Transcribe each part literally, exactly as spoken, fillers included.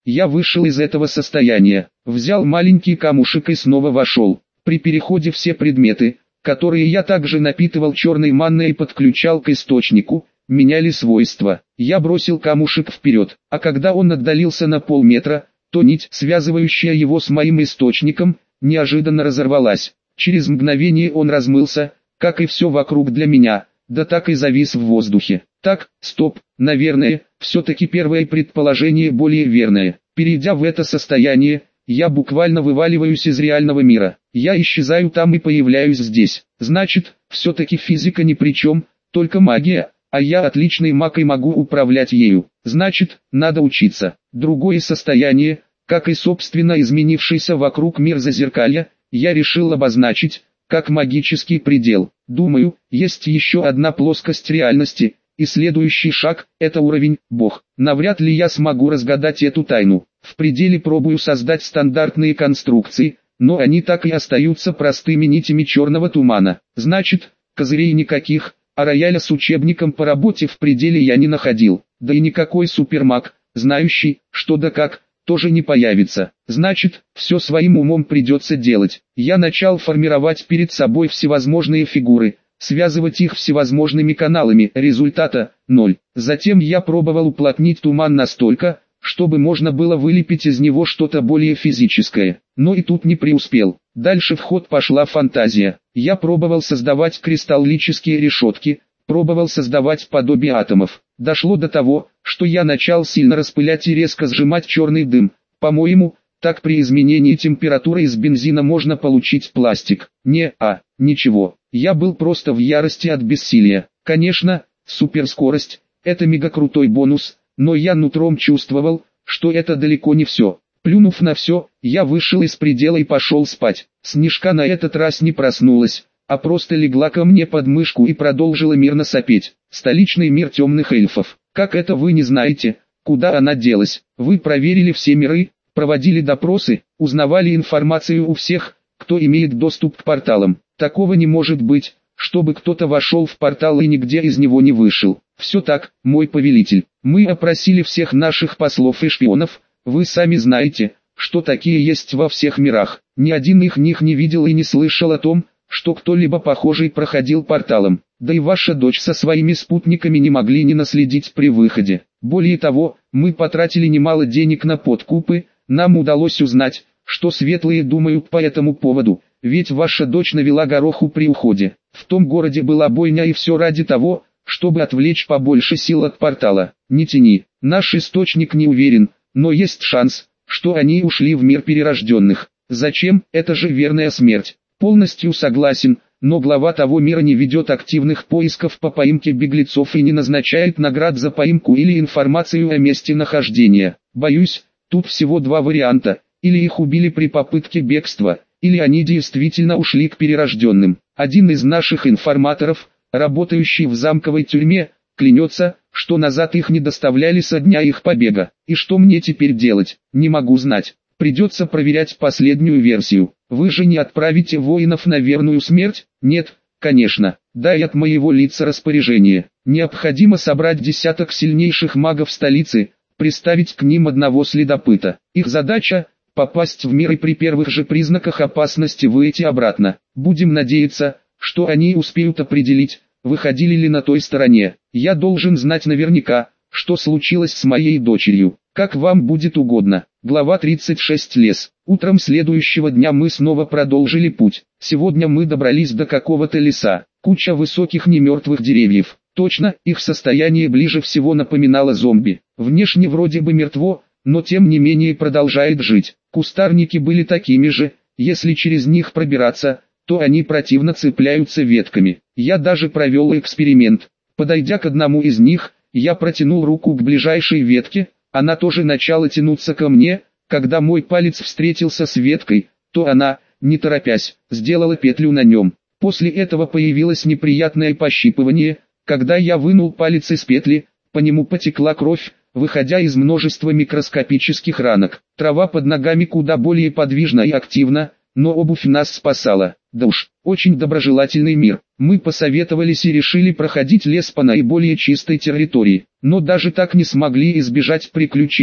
Я вышел из этого состояния, взял маленький камушек и снова вошел. При переходе все предметы, которые я также напитывал черной манной и подключал к источнику, меняли свойства. Я бросил камушек вперед, а когда он отдалился на полметра, то нить, связывающая его с моим источником, неожиданно разорвалась. Через мгновение он размылся, как и все вокруг для меня, да так и завис в воздухе. Так, стоп, наверное, все-таки первое предположение более верное. Перейдя в это состояние, я буквально вываливаюсь из реального мира. Я исчезаю там и появляюсь здесь. Значит, все-таки физика ни при чем, только магия, а я отличный маг и могу управлять ею. Значит, надо учиться. Другое состояние, как и собственно изменившийся вокруг мир зазеркалья, я решил обозначить, как магический предел. Думаю, есть еще одна плоскость реальности, и следующий шаг – это уровень «Бог». Навряд ли я смогу разгадать эту тайну. В пределе пробую создать стандартные конструкции, но они так и остаются простыми нитями черного тумана. Значит, козырей никаких, а рояля с учебником по работе в пределе я не находил. Да и никакой супермаг, знающий, что да как, тоже не появится. Значит, все своим умом придется делать. Я начал формировать перед собой всевозможные фигуры, связывать их всевозможными каналами, результата – ноль. Затем я пробовал уплотнить туман настолько, чтобы можно было вылепить из него что-то более физическое. Но и тут не преуспел. Дальше в ход пошла фантазия. Я пробовал создавать кристаллические решетки, пробовал создавать подобие атомов. Дошло до того, что я начал сильно распылять и резко сжимать черный дым. По-моему, так при изменении температуры из бензина можно получить пластик. Не, а, ничего. Я был просто в ярости от бессилия. Конечно, суперскорость – это мегакрутой бонус, но я нутром чувствовал, что это далеко не все. Плюнув на все, я вышел из предела и пошел спать. Снежка на этот раз не проснулась, а просто легла ко мне под мышку и продолжила мирно сопеть. Столичный мир темных эльфов. Как это вы не знаете, куда она делась? Вы проверили все миры, проводили допросы, узнавали информацию у всех, кто имеет доступ к порталам. Такого не может быть, чтобы кто-то вошел в портал и нигде из него не вышел. Все так, мой повелитель. Мы опросили всех наших послов и шпионов, вы сами знаете, что такие есть во всех мирах. Ни один из них не видел и не слышал о том, что кто-либо похожий проходил порталом. Да и ваша дочь со своими спутниками не могли не наследить при выходе. Более того, мы потратили немало денег на подкупы, нам удалось узнать, что светлые думают по этому поводу, ведь ваша дочь навела гороху при уходе. В том городе была бойня и все ради того, чтобы отвлечь побольше сил от портала. Не тяни, наш источник не уверен, но есть шанс, что они ушли в мир перерожденных. Зачем? Это же верная смерть. Полностью согласен, но глава того мира не ведет активных поисков по поимке беглецов и не назначает наград за поимку или информацию о месте нахождения. Боюсь, тут всего два варианта, или их убили при попытке бегства, или они действительно ушли к перерожденным. Один из наших информаторов, работающий в замковой тюрьме, клянется, что назад их не доставляли со дня их побега. И что мне теперь делать, не могу знать. Придется проверять последнюю версию. Вы же не отправите воинов на верную смерть? Нет, конечно. Дай от моего лица распоряжение. Необходимо собрать десяток сильнейших магов столицы, приставить к ним одного следопыта. Их задача – попасть в мир и при первых же признаках опасности выйти обратно. Будем надеяться, что они успеют определить, выходили ли на той стороне. Я должен знать наверняка, что случилось с моей дочерью. Как вам будет угодно. Глава тридцать шесть. Лес. Утром следующего дня мы снова продолжили путь. Сегодня мы добрались до какого-то леса. Куча высоких немертвых деревьев. Точно, их состояние ближе всего напоминало зомби. Внешне вроде бы мертво, но тем не менее продолжает жить. Кустарники были такими же, если через них пробираться, то они противно цепляются ветками. Я даже провел эксперимент. Подойдя к одному из них, я протянул руку к ближайшей ветке, она тоже начала тянуться ко мне. Когда мой палец встретился с веткой, то она, не торопясь, сделала петлю на нем. После этого появилось неприятное пощипывание. Когда я вынул палец из петли, по нему потекла кровь, выходя из множества микроскопических ранок. Трава под ногами куда более подвижна и активна, но обувь нас спасала. Да уж, очень доброжелательный мир. Мы посоветовались и решили проходить лес по наиболее чистой территории, но даже так не смогли избежать приключений.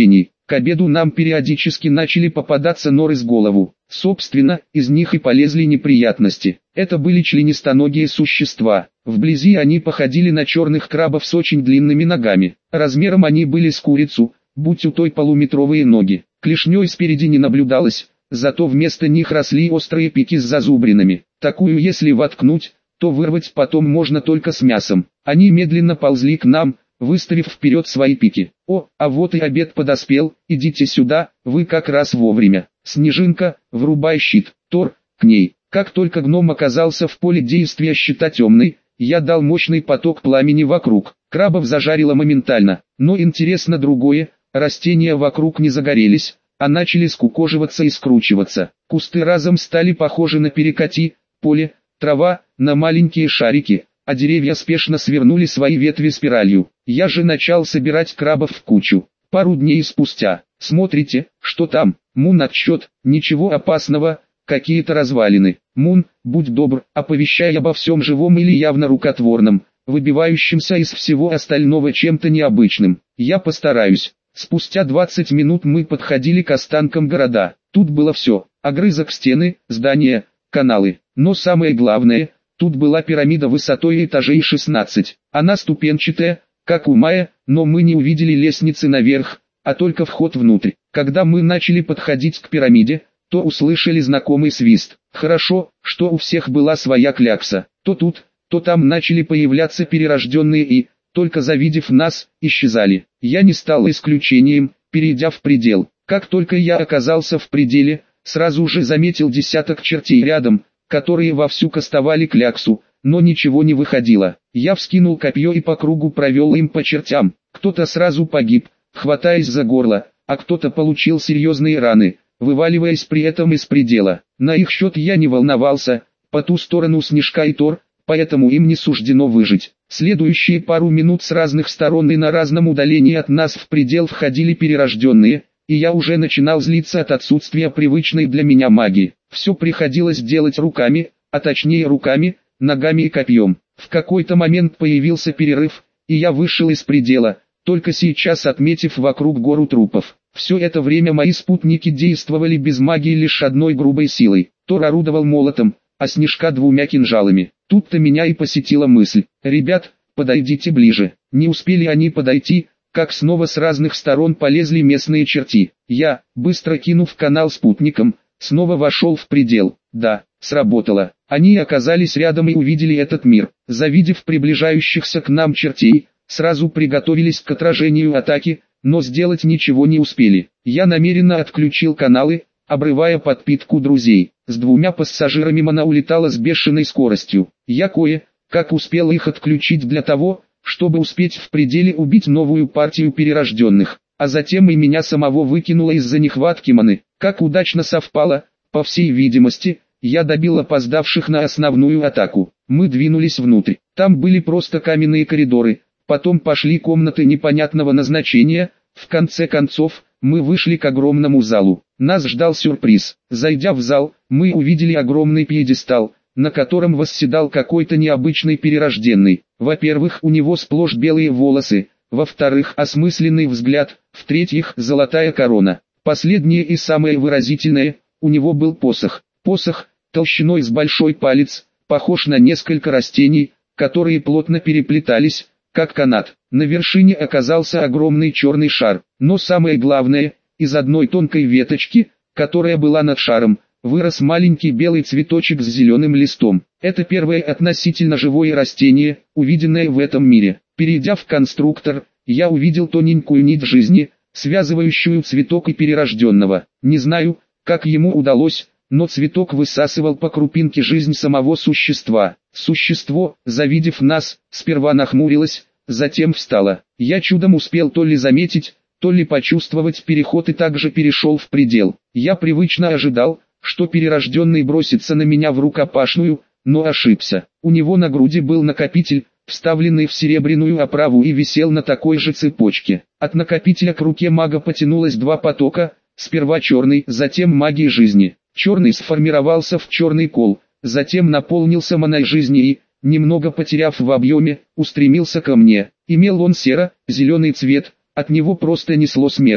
К обеду нам периодически начали попадаться норы с голову. Собственно, из них и полезли неприятности. Это были членистоногие существа. Вблизи они походили на черных крабов с очень длинными ногами. Размером они были с курицу, будь у той полуметровые ноги. Клешней спереди не наблюдалось, зато вместо них росли острые пики с зазубринами. Такую если воткнуть, то вырвать потом можно только с мясом. Они медленно ползли к нам, выставив вперед свои пики. «О, а вот и обед подоспел, идите сюда, вы как раз вовремя». Снежинка, врубай щит. Тор, к ней. Как только гном оказался в поле действия щита темный, я дал мощный поток пламени вокруг. Крабов зажарило моментально. Но интересно другое, растения вокруг не загорелись, а начали скукоживаться и скручиваться. Кусты разом стали похожи на перекати, поле, трава, на маленькие шарики, а деревья спешно свернули свои ветви спиралью. Я же начал собирать крабов в кучу. Пару дней спустя. Смотрите, что там. Мун отсчет, ничего опасного, какие-то развалины. Мун, будь добр, оповещай обо всем живом или явно рукотворном, выбивающимся из всего остального чем-то необычным. Я постараюсь. Спустя двадцать минут мы подходили к останкам города. Тут было все. Огрызок стены, здания, каналы. Но самое главное, тут была пирамида высотой этажей шестнадцать. Она ступенчатая, как у Майя, но мы не увидели лестницы наверх, а только вход внутрь. Когда мы начали подходить к пирамиде, то услышали знакомый свист. Хорошо, что у всех была своя клякса. То тут, то там начали появляться перерожденные и, только завидев нас, исчезали. Я не стал исключением, перейдя в предел. Как только я оказался в пределе, сразу же заметил десяток чертей рядом, которые вовсю кастовали кляксу, но ничего не выходило. Я вскинул копье и по кругу провел им по чертям. Кто-то сразу погиб, хватаясь за горло, а кто-то получил серьезные раны, вываливаясь при этом из предела. На их счет я не волновался, по ту сторону Снежка и Тор, поэтому им не суждено выжить. Следующие пару минут с разных сторон и на разном удалении от нас в предел входили перерожденные, и я уже начинал злиться от отсутствия привычной для меня магии. Все приходилось делать руками, а точнее руками, ногами и копьем. В какой-то момент появился перерыв, и я вышел из предела, только сейчас отметив вокруг гору трупов. Все это время мои спутники действовали без магии лишь одной грубой силой. Тор орудовал молотом, а Снежка двумя кинжалами. Тут-то меня и посетила мысль: «Ребят, подойдите ближе». Не успели они подойти, как снова с разных сторон полезли местные черти. Я, быстро кинув канал спутникам, снова вошел в предел. Да, сработало. Они оказались рядом и увидели этот мир. Завидев приближающихся к нам чертей, сразу приготовились к отражению атаки, но сделать ничего не успели. Я намеренно отключил каналы, обрывая подпитку друзей. С двумя пассажирами она улетала с бешеной скоростью. Я кое-как успел их отключить для того, чтобы успеть в пределе убить новую партию перерожденных, а затем и меня самого выкинуло из-за нехватки маны. Как удачно совпало, по всей видимости, я добил опоздавших на основную атаку. Мы двинулись внутрь. Там были просто каменные коридоры, потом пошли комнаты непонятного назначения. В конце концов, мы вышли к огромному залу. Нас ждал сюрприз. Зайдя в зал, мы увидели огромный пьедестал, на котором восседал какой-то необычный перерожденный. Во-первых, у него сплошь белые волосы, во-вторых, осмысленный взгляд, в-третьих, золотая корона. Последнее и самое выразительное, у него был посох. Посох, толщиной с большой палец, похож на несколько растений, которые плотно переплетались, как канат. На вершине оказался огромный черный шар, но самое главное, из одной тонкой веточки, которая была над шаром, вырос маленький белый цветочек с зеленым листом. Это первое относительно живое растение, увиденное в этом мире. Перейдя в конструктор, я увидел тоненькую нить жизни, связывающую цветок и перерожденного. Не знаю, как ему удалось, но цветок высасывал по крупинке жизнь самого существа. Существо, завидев нас, сперва нахмурилось, затем встало. Я чудом успел то ли заметить, то ли почувствовать переход и также перешел в предел. Я привычно ожидал, что перерожденный бросится на меня в рукопашную, но ошибся. У него на груди был накопитель, вставленный в серебряную оправу и висел на такой же цепочке. От накопителя к руке мага потянулось два потока, сперва черный, затем магии жизни. Черный сформировался в черный кол, затем наполнился маной жизни и, немного потеряв в объеме, устремился ко мне. Имел он серо-зеленый цвет, от него просто несло смертью.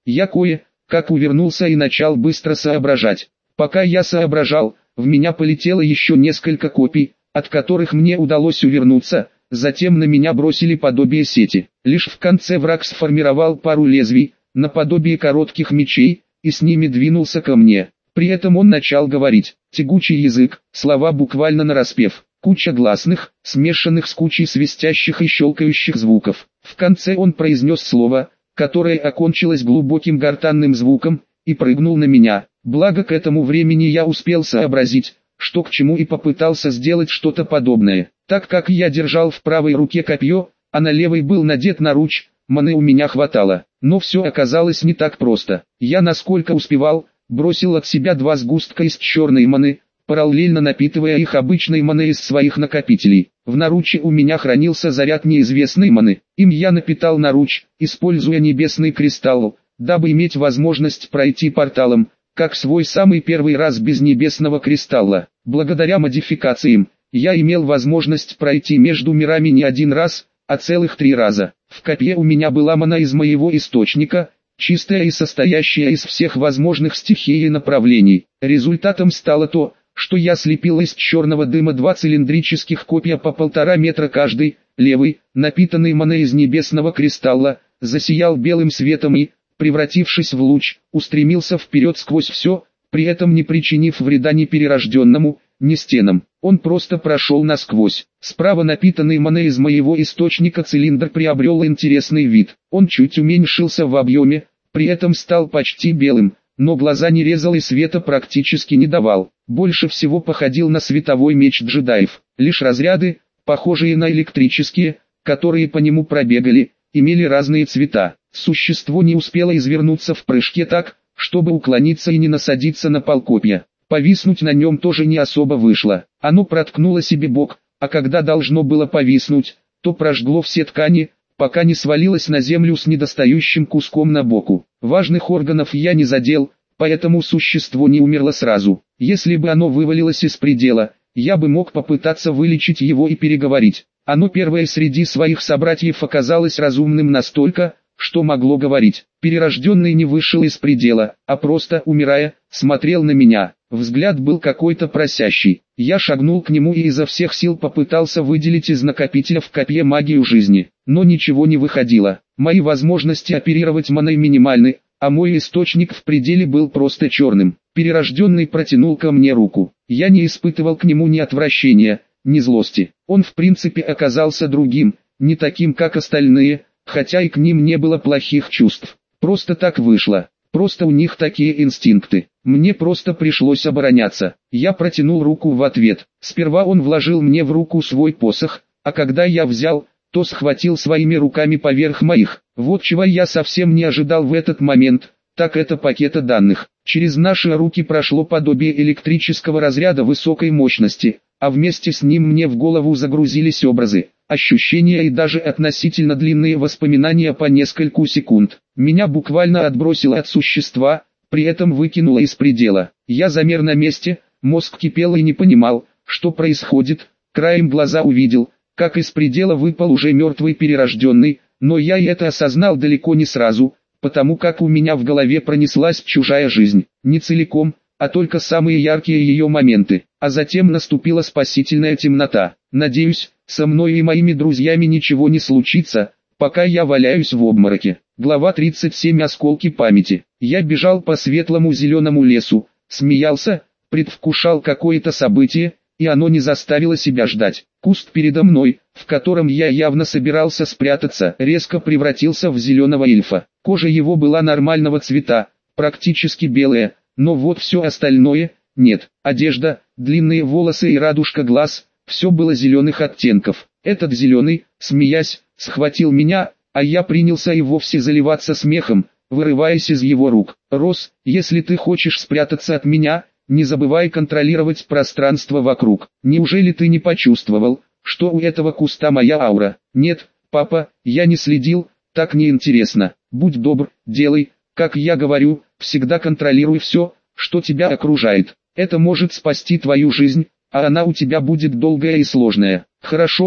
Я кое-как увернулся и начал быстро соображать. Пока я соображал, в меня полетело еще несколько копий, от которых мне удалось увернуться, затем на меня бросили подобие сети. Лишь в конце враг сформировал пару лезвий, наподобие коротких мечей, и с ними двинулся ко мне. При этом он начал говорить. Тягучий язык, слова буквально нараспев, куча гласных, смешанных с кучей свистящих и щелкающих звуков. В конце он произнес слово, которое окончилось глубоким гортанным звуком, и прыгнул на меня. Благо к этому времени я успел сообразить, что к чему, и попытался сделать что-то подобное. Так как я держал в правой руке копье, а на левой был надет наруч, маны у меня хватало. Но все оказалось не так просто. Я, насколько успевал, бросил от себя два сгустка из черной маны, параллельно напитывая их обычной маной из своих накопителей. В наруче у меня хранился заряд неизвестной маны. Им я напитал наруч, используя небесный кристалл, дабы иметь возможность пройти порталом, как свой самый первый раз без небесного кристалла. Благодаря модификациям, я имел возможность пройти между мирами не один раз, а целых три раза. В копье у меня была мана из моего источника, чистая и состоящая из всех возможных стихий и направлений. Результатом стало то, что я слепил из черного дыма два цилиндрических копья по полтора метра каждый. Левый, напитанный маной из небесного кристалла, засиял белым светом и, превратившись в луч, устремился вперед сквозь все, при этом не причинив вреда ни перерожденному, ни стенам. Он просто прошел насквозь. Справа напитанный маной из моего источника цилиндр приобрел интересный вид. Он чуть уменьшился в объеме, при этом стал почти белым, но глаза не резал и света практически не давал. Больше всего походил на световой меч джедаев. Лишь разряды, похожие на электрические, которые по нему пробегали, имели разные цвета. Существо не успело извернуться в прыжке так, чтобы уклониться и не насадиться на полкопья. Повиснуть на нем тоже не особо вышло. Оно проткнуло себе бок, а когда должно было повиснуть, то прожгло все ткани, пока не свалилось на землю с недостающим куском на боку. Важных органов я не задел, поэтому существо не умерло сразу. Если бы оно вывалилось из предела, я бы мог попытаться вылечить его и переговорить. Оно первое среди своих собратьев оказалось разумным настолько, что могло говорить. Перерожденный не вышел из предела, а просто, умирая, смотрел на меня. Взгляд был какой-то просящий. Я шагнул к нему и изо всех сил попытался выделить из накопителя в копье магию жизни. Но ничего не выходило. Мои возможности оперировать маной минимальны, а мой источник в пределе был просто черным. Перерожденный протянул ко мне руку. Я не испытывал к нему ни отвращения, ни злости. Он в принципе оказался другим, не таким как остальные, хотя и к ним не было плохих чувств. Просто так вышло. Просто у них такие инстинкты. Мне просто пришлось обороняться. Я протянул руку в ответ. Сперва он вложил мне в руку свой посох, а когда я взял, то схватил своими руками поверх моих. Вот чего я совсем не ожидал в этот момент, так это пакета данных. Через наши руки прошло подобие электрического разряда высокой мощности, а вместе с ним мне в голову загрузились образы, ощущения и даже относительно длинные воспоминания по нескольку секунд. Меня буквально отбросило от существа, при этом выкинуло из предела. Я замер на месте, мозг кипел и не понимал, что происходит. Краем глаза увидел, как из предела выпал уже мертвый перерожденный, но я и это осознал далеко не сразу, потому как у меня в голове пронеслась чужая жизнь. Не целиком, а только самые яркие ее моменты. А затем наступила спасительная темнота. Надеюсь, со мной и моими друзьями ничего не случится, пока я валяюсь в обмороке. Глава тридцать семь. Осколки памяти. Я бежал по светлому зеленому лесу, смеялся, предвкушал какое-то событие, и оно не заставило себя ждать. Куст передо мной, в котором я явно собирался спрятаться, резко превратился в зеленого эльфа. Кожа его была нормального цвета, практически белая, но вот все остальное – нет. Одежда, длинные волосы и радужка глаз – все было зеленых оттенков. Этот зеленый, смеясь, схватил меня, а я принялся и вовсе заливаться смехом, вырываясь из его рук. «Рос, если ты хочешь спрятаться от меня, не забывай контролировать пространство вокруг. Неужели ты не почувствовал, что у этого куста моя аура?» «Нет, папа, я не следил, так неинтересно. Будь добр, делай, как я говорю, всегда контролируй все, что тебя окружает. Это может спасти твою жизнь, а она у тебя будет долгая и сложная». «Хорошо,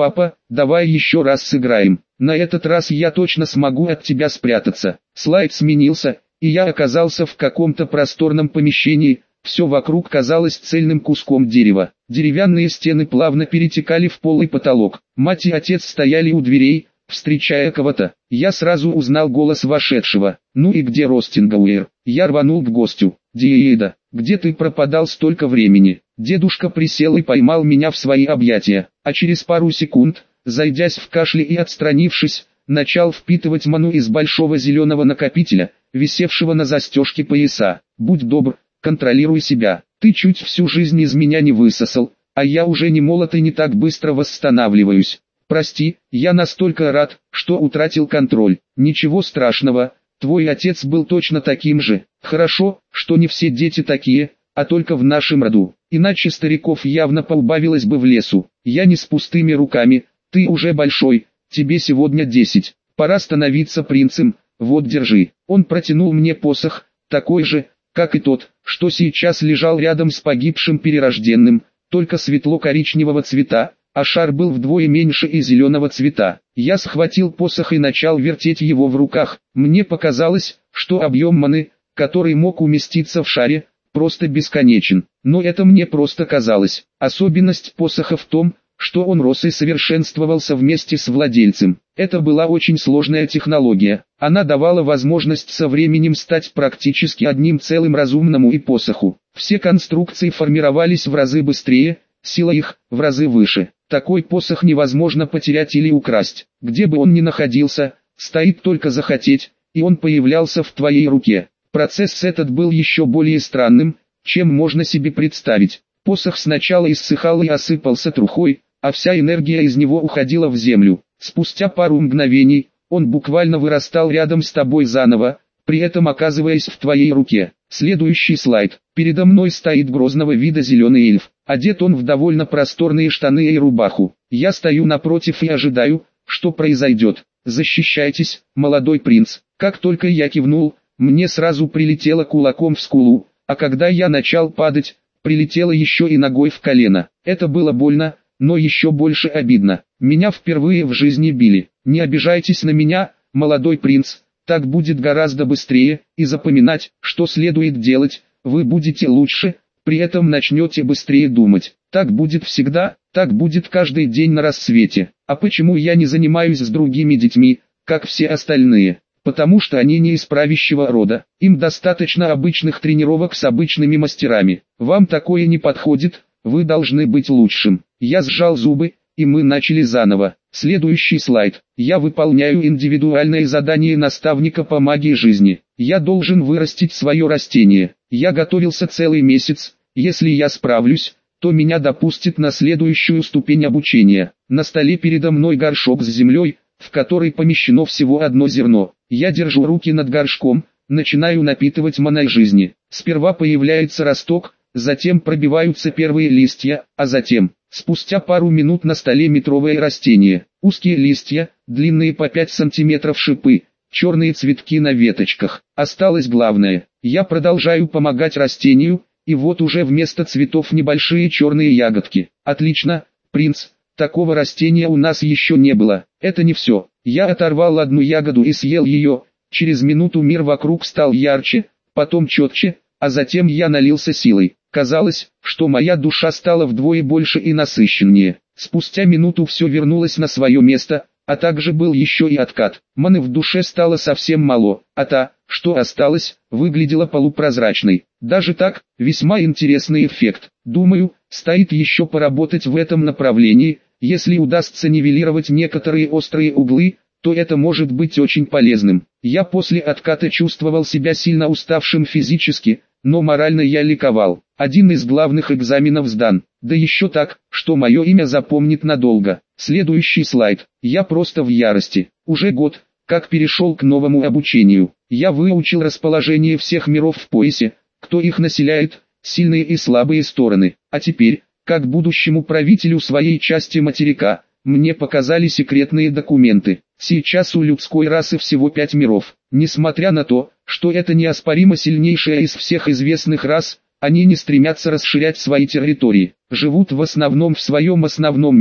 Папа, давай еще раз сыграем. На этот раз я точно смогу от тебя спрятаться. Слайд сменился, и я оказался в каком-то просторном помещении. Все вокруг казалось цельным куском дерева. Деревянные стены плавно перетекали в пол и потолок. Мать и отец стояли у дверей, встречая кого-то. Я сразу узнал голос вошедшего. «Ну и где Ростингауэр?» Я рванул к гостю. «Диеда, где ты пропадал столько времени?» Дедушка присел и поймал меня в свои объятия, а через пару секунд, зайдясь в кашле и отстранившись, начал впитывать ману из большого зеленого накопителя, висевшего на застежке пояса. «Будь добр, контролируй себя, ты чуть всю жизнь из меня не высосал, а я уже не молод и не так быстро восстанавливаюсь. Прости, я настолько рад, что утратил контроль. Ничего страшного, твой отец был точно таким же. Хорошо, что не все дети такие, а только в нашем роду, иначе стариков явно поубавилось бы в лесу. Я не с пустыми руками, ты уже большой, тебе сегодня десять, пора становиться принцем, вот держи». Он протянул мне посох, такой же, как и тот, что сейчас лежал рядом с погибшим перерожденным, только светло-коричневого цвета, а шар был вдвое меньше и зеленого цвета. Я схватил посох и начал вертеть его в руках. Мне показалось, что объем маны, который мог уместиться в шаре, просто бесконечен. Но это мне просто казалось. Особенность посоха в том, что он рос и совершенствовался вместе с владельцем. Это была очень сложная технология. Она давала возможность со временем стать практически одним целым разумному и посоху. Все конструкции формировались в разы быстрее, сила их в разы выше. Такой посох невозможно потерять или украсть. Где бы он ни находился, стоит только захотеть, и он появлялся в твоей руке. Процесс этот был еще более странным, чем можно себе представить. Посох сначала иссыхал и осыпался трухой, а вся энергия из него уходила в землю. Спустя пару мгновений, он буквально вырастал рядом с тобой заново, при этом оказываясь в твоей руке. Следующий слайд. Передо мной стоит грозного вида зеленый эльф. Одет он в довольно просторные штаны и рубаху. Я стою напротив и ожидаю, что произойдет. «Защищайтесь, молодой принц». Как только я кивнул, мне сразу прилетело кулаком в скулу, а когда я начал падать, прилетело еще и ногой в колено. Это было больно, но еще больше обидно. Меня впервые в жизни били. Не обижайтесь на меня, молодой принц, так будет гораздо быстрее, и запоминать, что следует делать, вы будете лучше, при этом начнете быстрее думать. Так будет всегда, так будет каждый день на рассвете. А почему я не занимаюсь с другими детьми, как все остальные? Потому что они не из правящего рода, им достаточно обычных тренировок с обычными мастерами. Вам такое не подходит, вы должны быть лучшим. Я сжал зубы, и мы начали заново. Следующий слайд. Я выполняю индивидуальное задание наставника по магии жизни. Я должен вырастить свое растение. Я готовился целый месяц, если я справлюсь, то меня допустят на следующую ступень обучения. На столе передо мной горшок с землей, в который помещено всего одно зерно. Я держу руки над горшком, начинаю напитывать маной жизни. Сперва появляется росток, затем пробиваются первые листья, а затем, спустя пару минут на столе метровое растение. Узкие листья, длинные по пять сантиметров шипы, черные цветки на веточках. Осталось главное. Я продолжаю помогать растению, и вот уже вместо цветов небольшие черные ягодки. Отлично, принц. Такого растения у нас еще не было. Это не все. Я оторвал одну ягоду и съел ее. Через минуту мир вокруг стал ярче, потом четче, а затем я налился силой. Казалось, что моя душа стала вдвое больше и насыщеннее. Спустя минуту все вернулось на свое место, а также был еще и откат. Маны в душе стало совсем мало, а та, что осталась, выглядела полупрозрачной. Даже так, весьма интересный эффект. Думаю, стоит еще поработать в этом направлении. Если удастся нивелировать некоторые острые углы, то это может быть очень полезным. Я после отката чувствовал себя сильно уставшим физически, но морально я ликовал. Один из главных экзаменов сдан, да еще так, что мое имя запомнит надолго. Следующий слайд. Я просто в ярости. Уже год, как перешел к новому обучению. Я выучил расположение всех миров в поясе, кто их населяет, сильные и слабые стороны. А теперь, как будущему правителю своей части материка, мне показали секретные документы. Сейчас у людской расы всего пять миров. Несмотря на то, что это неоспоримо сильнейшая из всех известных рас, они не стремятся расширять свои территории. Живут в основном в своем основном мире,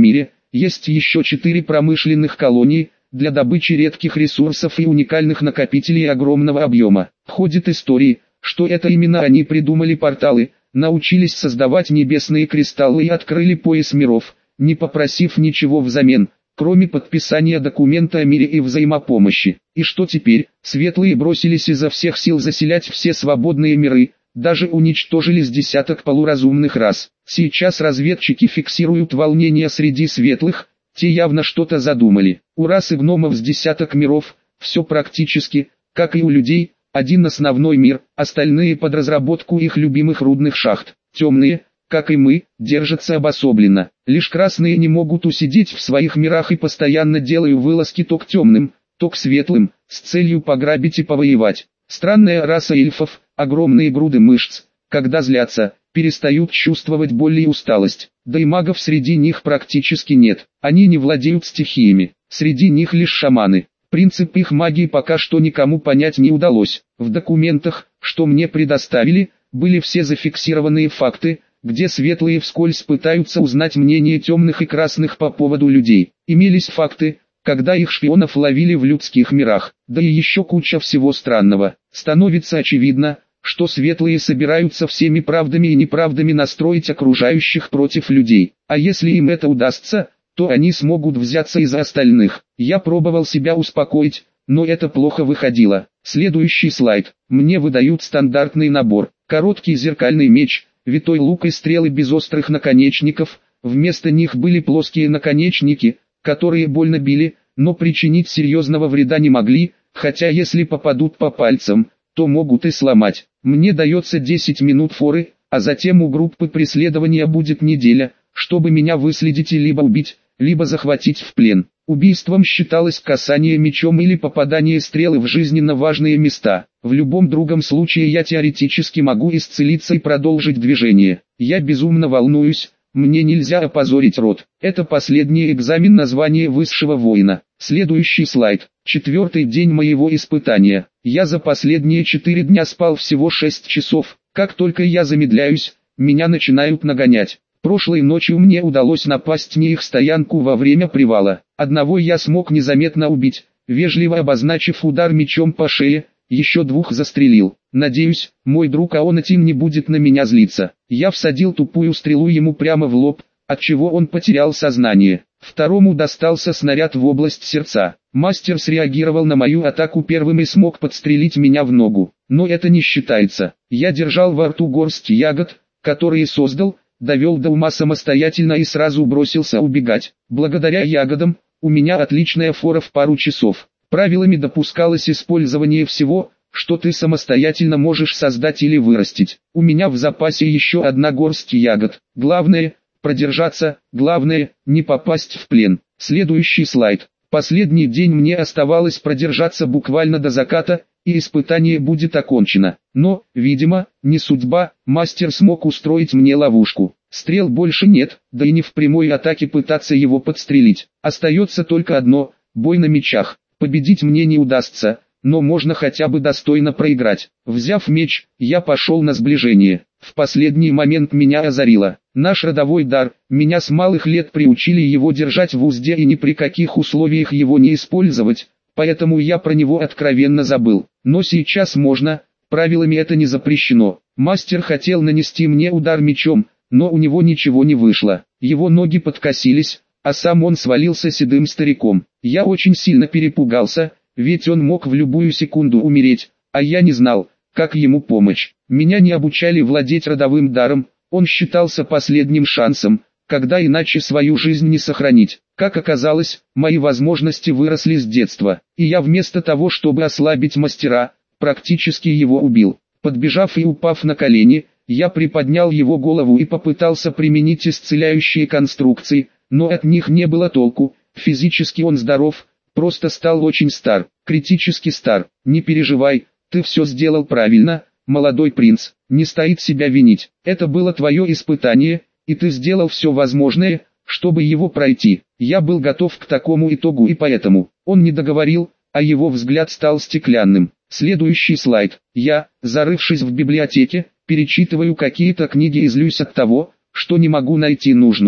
есть еще четыре промышленных колонии, для добычи редких ресурсов и уникальных накопителей огромного объема. Ходит истории, что это именно они придумали порталы, научились создавать небесные кристаллы и открыли пояс миров, не попросив ничего взамен, кроме подписания документа о мире и взаимопомощи. И что теперь? Светлые бросились изо всех сил заселять все свободные миры, даже уничтожили с десяток полуразумных рас. Сейчас разведчики фиксируют волнения среди светлых, те явно что-то задумали. У расы гномов с десяток миров, все практически, как и у людей, один основной мир, остальные под разработку их любимых рудных шахт. Темные, как и мы, держатся обособленно. Лишь красные не могут усидеть в своих мирах и постоянно делают вылазки то к темным, то к светлым, с целью пограбить и повоевать. Странная раса эльфов, огромные груды мышц, когда злятся, перестают чувствовать боль и усталость. Да и магов среди них практически нет. Они не владеют стихиями, среди них лишь шаманы. Принцип их магии пока что никому понять не удалось. В документах, что мне предоставили, были все зафиксированные факты, где светлые вскользь пытаются узнать мнение темных и красных по поводу людей. Имелись факты, когда их шпионов ловили в людских мирах, да и еще куча всего странного. Становится очевидно, что светлые собираются всеми правдами и неправдами настроить окружающих против людей. А если им это удастся, то они смогут взяться и за остальных. Я пробовал себя успокоить, но это плохо выходило. Следующий слайд. Мне выдают стандартный набор. Короткий зеркальный меч, витой лук и стрелы без острых наконечников. Вместо них были плоские наконечники, которые больно били, но причинить серьезного вреда не могли, хотя если попадут по пальцам, то могут и сломать. Мне дается десять минут форы, а затем у группы преследования будет неделя, чтобы меня выследить и либо убить, либо захватить в плен. Убийством считалось касание мечом или попадание стрелы в жизненно важные места. В любом другом случае я теоретически могу исцелиться и продолжить движение. Я безумно волнуюсь, мне нельзя опозорить род. Это последний экзамен на звание высшего воина. Следующий слайд. Четвертый день моего испытания. Я за последние четыре дня спал всего шесть часов. Как только я замедляюсь, меня начинают нагонять. Прошлой ночью мне удалось напасть на их стоянку во время привала. Одного я смог незаметно убить, вежливо обозначив удар мечом по шее, еще двух застрелил. Надеюсь, мой друг Аонатин не будет на меня злиться. Я всадил тупую стрелу ему прямо в лоб, отчего он потерял сознание. Второму достался снаряд в область сердца. Мастер среагировал на мою атаку первым и смог подстрелить меня в ногу. Но это не считается. Я держал во рту горсть ягод, которые создал, довел до ума самостоятельно и сразу бросился убегать. Благодаря ягодам, у меня отличная фора в пару часов. Правилами допускалось использование всего, что ты самостоятельно можешь создать или вырастить. У меня в запасе еще одна горсть ягод. Главное – продержаться, главное – не попасть в плен. Следующий слайд. Последний день мне оставалось продержаться буквально до заката, и испытание будет окончено. Но, видимо, не судьба, мастер смог устроить мне ловушку. Стрел больше нет, да и не в прямой атаке пытаться его подстрелить. Остается только одно – бой на мечах. Победить мне не удастся, но можно хотя бы достойно проиграть. Взяв меч, я пошел на сближение. В последний момент меня озарило. Наш родовой дар, меня с малых лет приучили его держать в узде и ни при каких условиях его не использовать, поэтому я про него откровенно забыл. Но сейчас можно, правилами это не запрещено. Мастер хотел нанести мне удар мечом, но у него ничего не вышло. Его ноги подкосились, а сам он свалился седым стариком. Я очень сильно перепугался, ведь он мог в любую секунду умереть, а я не знал, как ему помочь. Меня не обучали владеть родовым даром, он считался последним шансом, когда иначе свою жизнь не сохранить. Как оказалось, мои возможности выросли с детства, и я вместо того, чтобы ослабить мастера, практически его убил. Подбежав и упав на колени, я приподнял его голову и попытался применить исцеляющие конструкции, но от них не было толку. Физически он здоров, просто стал очень стар, критически стар. Не переживай, ты все сделал правильно, молодой принц, не стоит себя винить. Это было твое испытание, и ты сделал все возможное, чтобы его пройти. Я был готов к такому итогу и поэтому. Он не договорил, а его взгляд стал стеклянным. Следующий слайд. Я, зарывшись в библиотеке, перечитываю какие-то книги и злюсь от того, что не могу найти нужную.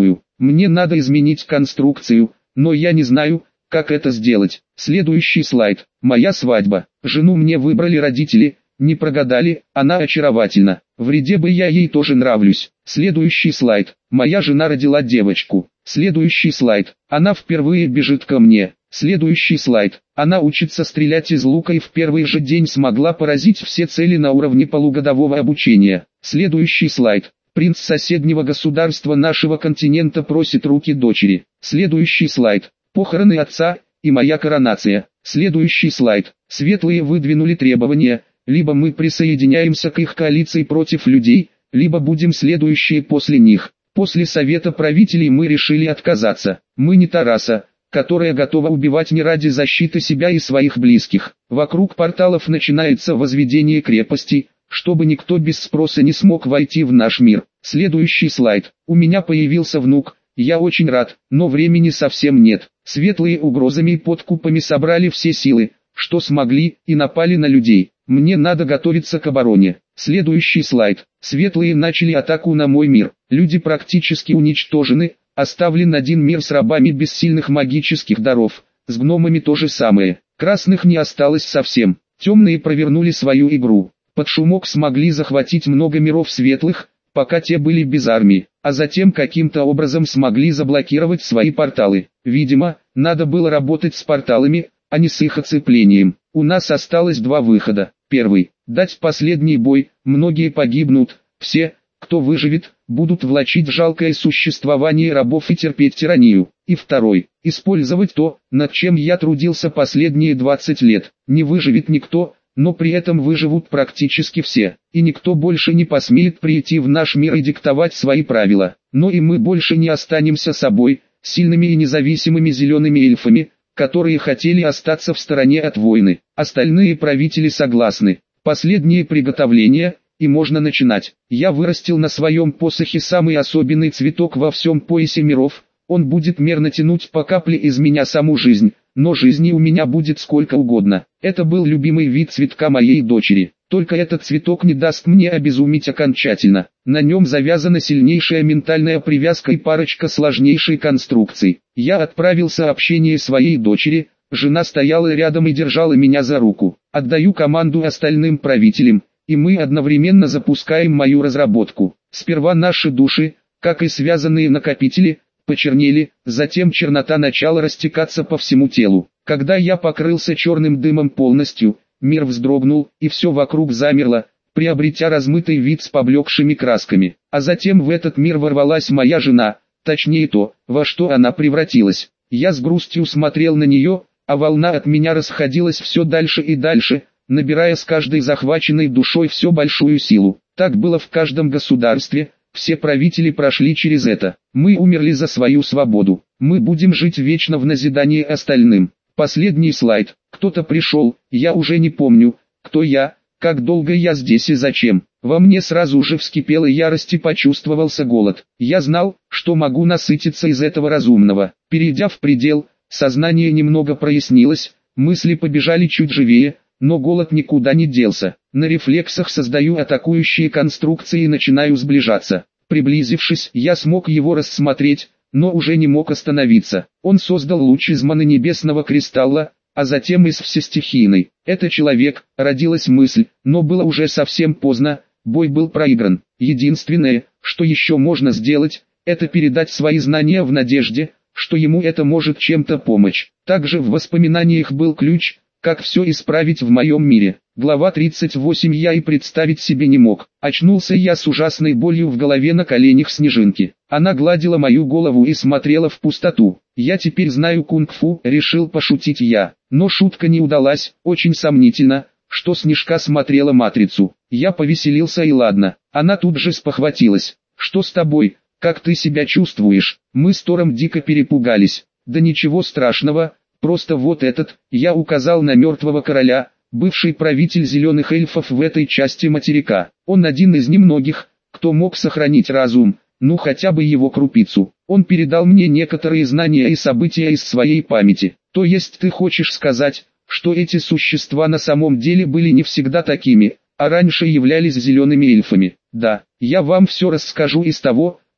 Мне надо изменить конструкцию, но я не знаю, как это сделать. Следующий слайд. Моя свадьба. Жену мне выбрали родители, не прогадали, она очаровательна. Вреде бы я ей тоже нравлюсь. Следующий слайд. Моя жена родила девочку. Следующий слайд. Она впервые бежит ко мне. Следующий слайд. Она учится стрелять из лука и в первый же день смогла поразить все цели на уровне полугодового обучения. Следующий слайд. Принц соседнего государства нашего континента просит руки дочери. Следующий слайд. Похороны отца и моя коронация. Следующий слайд. Светлые выдвинули требования: либо мы присоединяемся к их коалиции против людей, либо будем следующие после них. После совета правителей мы решили отказаться. Мы не та раса, которая готова убивать не ради защиты себя и своих близких. Вокруг порталов начинается возведение крепостей, чтобы никто без спроса не смог войти в наш мир. Следующий слайд. У меня появился внук, я очень рад, но времени совсем нет. Светлые угрозами и подкупами собрали все силы, что смогли, и напали на людей. Мне надо готовиться к обороне. Следующий слайд. Светлые начали атаку на мой мир. Люди практически уничтожены, оставлен один мир с рабами без сильных магических даров. С гномами то же самое. Красных не осталось совсем. Темные провернули свою игру. Под шумок смогли захватить много миров светлых, пока те были без армии, а затем каким-то образом смогли заблокировать свои порталы. Видимо, надо было работать с порталами, а не с их оцеплением. У нас осталось два выхода. Первый – дать последний бой, многие погибнут, все, кто выживет, будут влачить жалкое существование рабов и терпеть тиранию. И второй – использовать то, над чем я трудился последние двадцать лет. Не выживет никто, но при этом выживут практически все, и никто больше не посмеет прийти в наш мир и диктовать свои правила. Но и мы больше не останемся собой, сильными и независимыми зелеными эльфами, которые хотели остаться в стороне от войны. Остальные правители согласны. Последние приготовления, и можно начинать. Я вырастил на своем посохе самый особенный цветок во всем поясе миров. Он будет мерно тянуть по капле из меня саму жизнь, но жизни у меня будет сколько угодно. Это был любимый вид цветка моей дочери. Только этот цветок не даст мне обезуметь окончательно. На нем завязана сильнейшая ментальная привязка и парочка сложнейшей конструкций. Я отправил сообщение своей дочери, жена стояла рядом и держала меня за руку. Отдаю команду остальным правителям, и мы одновременно запускаем мою разработку. Сперва наши души, как и связанные накопители, почернели, затем чернота начала растекаться по всему телу. Когда я покрылся черным дымом полностью, мир вздрогнул, и все вокруг замерло, приобретя размытый вид с поблекшими красками. А затем в этот мир ворвалась моя жена, точнее то, во что она превратилась. Я с грустью смотрел на нее, а волна от меня расходилась все дальше и дальше, набирая с каждой захваченной душой все большую силу. Так было в каждом государстве, все правители прошли через это. Мы умерли за свою свободу. Мы будем жить вечно в назидании остальным. Последний слайд. Кто-то пришел, я уже не помню, кто я, как долго я здесь и зачем. Во мне сразу же вскипела ярость и почувствовался голод. Я знал, что могу насытиться из этого разумного. Перейдя в предел, сознание немного прояснилось, мысли побежали чуть живее, но голод никуда не делся. На рефлексах создаю атакующие конструкции и начинаю сближаться. Приблизившись, я смог его рассмотреть, но уже не мог остановиться. Он создал луч из маны небесного кристалла, а затем из всестихийной. Это человек, родилась мысль, но было уже совсем поздно, бой был проигран. Единственное, что еще можно сделать, это передать свои знания в надежде, что ему это может чем-то помочь. Также в воспоминаниях был ключ, как все исправить в моем мире. Глава тридцать восемь. Я и представить себе не мог. Очнулся я с ужасной болью в голове на коленях Снежинки. Она гладила мою голову и смотрела в пустоту. Я теперь знаю кунг-фу, решил пошутить я. Но шутка не удалась, очень сомнительно, что Снежка смотрела «Матрицу». Я повеселился и ладно. Она тут же спохватилась. Что с тобой, как ты себя чувствуешь? Мы с Тором дико перепугались. Да ничего страшного. Просто вот этот, я указал на мертвого короля, бывший правитель зеленых эльфов в этой части материка. Он один из немногих, кто мог сохранить разум, ну хотя бы его крупицу. Он передал мне некоторые знания и события из своей памяти. То есть ты хочешь сказать, что эти существа на самом деле были не всегда такими, а раньше являлись зелеными эльфами? Да, я вам все расскажу из того,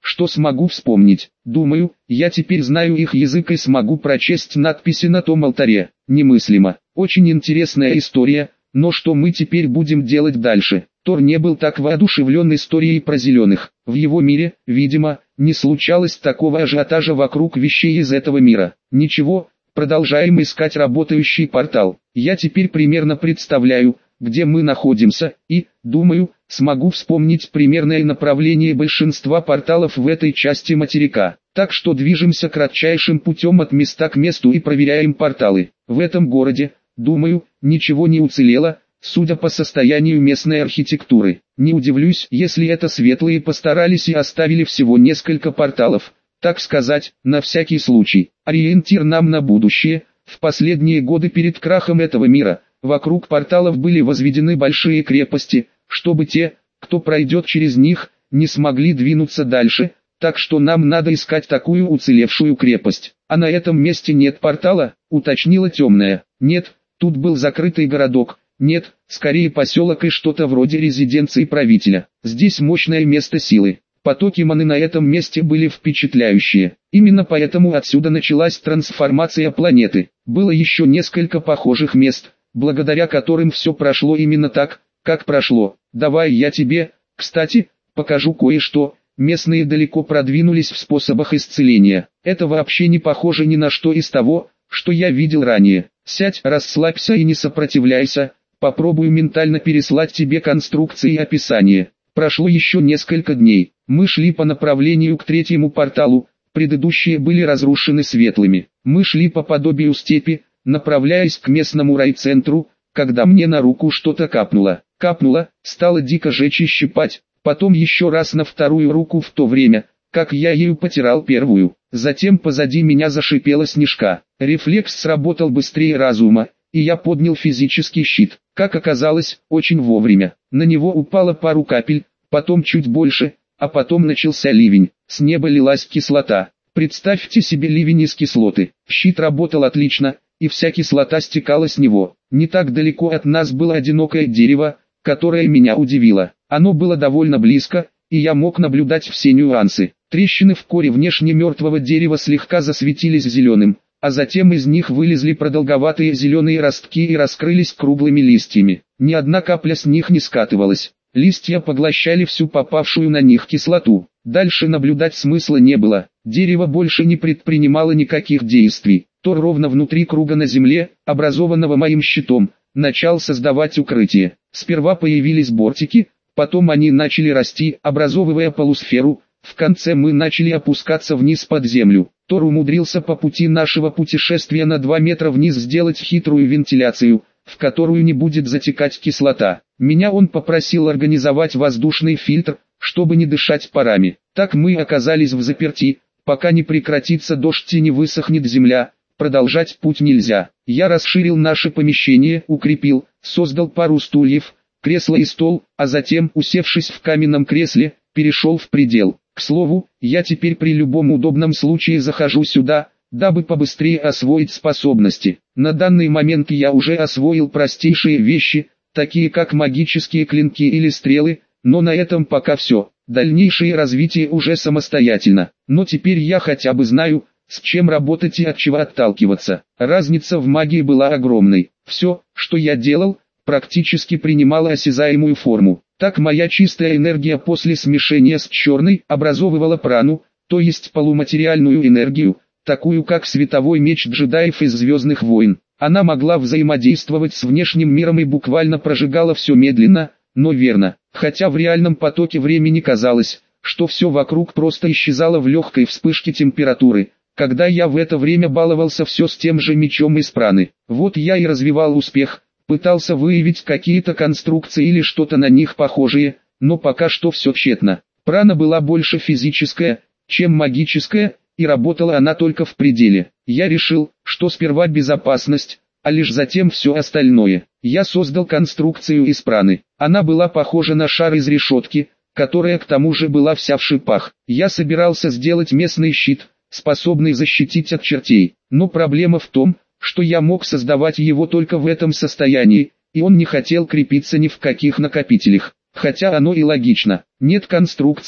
что смогу вспомнить. Думаю, я теперь знаю их язык и смогу прочесть надписи на том алтаре. Немыслимо. Очень интересная история, но что мы теперь будем делать дальше? Тор не был так воодушевлен историей про зеленых. В его мире, видимо, не случалось такого ажиотажа вокруг вещей из этого мира. Ничего, продолжаем искать работающий портал. Я теперь примерно представляю, где мы находимся, и, думаю, смогу вспомнить примерное направление большинства порталов в этой части материка. Так что движемся кратчайшим путем от места к месту и проверяем порталы. В этом городе, думаю, ничего не уцелело, судя по состоянию местной архитектуры. Не удивлюсь, если это светлые постарались и оставили всего несколько порталов, так сказать, на всякий случай. Ориентир нам на будущее. В последние годы перед крахом этого мира, вокруг порталов были возведены большие крепости, чтобы те, кто пройдет через них, не смогли двинуться дальше, так что нам надо искать такую уцелевшую крепость. А на этом месте нет портала, уточнила Темная. Нет, тут был закрытый городок. Нет, скорее поселок и что-то вроде резиденции правителя. Здесь мощное место силы. Потоки маны на этом месте были впечатляющие. Именно поэтому отсюда началась трансформация планеты. Было еще несколько похожих мест, благодаря которым все прошло именно так, как прошло. Давай я тебе, кстати, покажу кое-что. Местные далеко продвинулись в способах исцеления. Это вообще не похоже ни на что из того, что я видел ранее. Сядь, расслабься и не сопротивляйся. Попробую ментально переслать тебе конструкции и описание. Прошло еще несколько дней. Мы шли по направлению к третьему порталу. Предыдущие были разрушены светлыми. Мы шли по подобию степи, направляясь к местному райцентру, когда мне на руку что-то капнуло. Капнуло, стало дико жечь и щипать. Потом еще раз на вторую руку в то время, как я ею потирал первую. Затем позади меня зашипела Снежка. Рефлекс сработал быстрее разума, и я поднял физический щит. Как оказалось, очень вовремя. На него упало пару капель, потом чуть больше, а потом начался ливень. С неба лилась кислота. Представьте себе ливень из кислоты. Щит работал отлично, и вся кислота стекала с него. Не так далеко от нас было одинокое дерево, которое меня удивило. Оно было довольно близко, и я мог наблюдать все нюансы. Трещины в коре внешне мертвого дерева слегка засветились зеленым, а затем из них вылезли продолговатые зеленые ростки и раскрылись круглыми листьями. Ни одна капля с них не скатывалась. Листья поглощали всю попавшую на них кислоту. Дальше наблюдать смысла не было. Дерево больше не предпринимало никаких действий. Тор ровно внутри круга на земле, образованного моим щитом, начал создавать укрытие. Сперва появились бортики, потом они начали расти, образовывая полусферу. В конце мы начали опускаться вниз под землю. Тор умудрился по пути нашего путешествия на два метра вниз сделать хитрую вентиляцию, в которую не будет затекать кислота. Меня он попросил организовать воздушный фильтр, чтобы не дышать парами. Так мы оказались в заперти, пока не прекратится дождь и не высохнет земля. Продолжать путь нельзя. Я расширил наше помещение, укрепил, создал пару стульев, кресло и стол, а затем, усевшись в каменном кресле, перешел в предел. К слову, я теперь при любом удобном случае захожу сюда, дабы побыстрее освоить способности. На данный момент я уже освоил простейшие вещи, такие как магические клинки или стрелы, но на этом пока все. Дальнейшее развитие уже самостоятельно. Но теперь я хотя бы знаю, с чем работать и от чего отталкиваться. Разница в магии была огромной. Все, что я делал, практически принимало осязаемую форму. Так моя чистая энергия после смешения с черной образовывала прану, то есть полуматериальную энергию, такую как световой меч джедаев из «Звездных войн». Она могла взаимодействовать с внешним миром и буквально прожигала все медленно, но верно. Хотя в реальном потоке времени казалось, что все вокруг просто исчезало в легкой вспышке температуры, когда я в это время баловался все с тем же мечом из праны. Вот я и развивал успех. Пытался выявить какие-то конструкции или что-то на них похожее, но пока что все тщетно. Прана была больше физическая, чем магическая, и работала она только в пределе. Я решил, что сперва безопасность, а лишь затем все остальное. Я создал конструкцию из праны. Она была похожа на шар из решетки, которая к тому же была вся в шипах. Я собирался сделать местный щит, способный защитить от чертей. Но проблема в том, что я мог создавать его только в этом состоянии, и он не хотел крепиться ни в каких накопителях. Хотя оно и логично. Нет конструкций,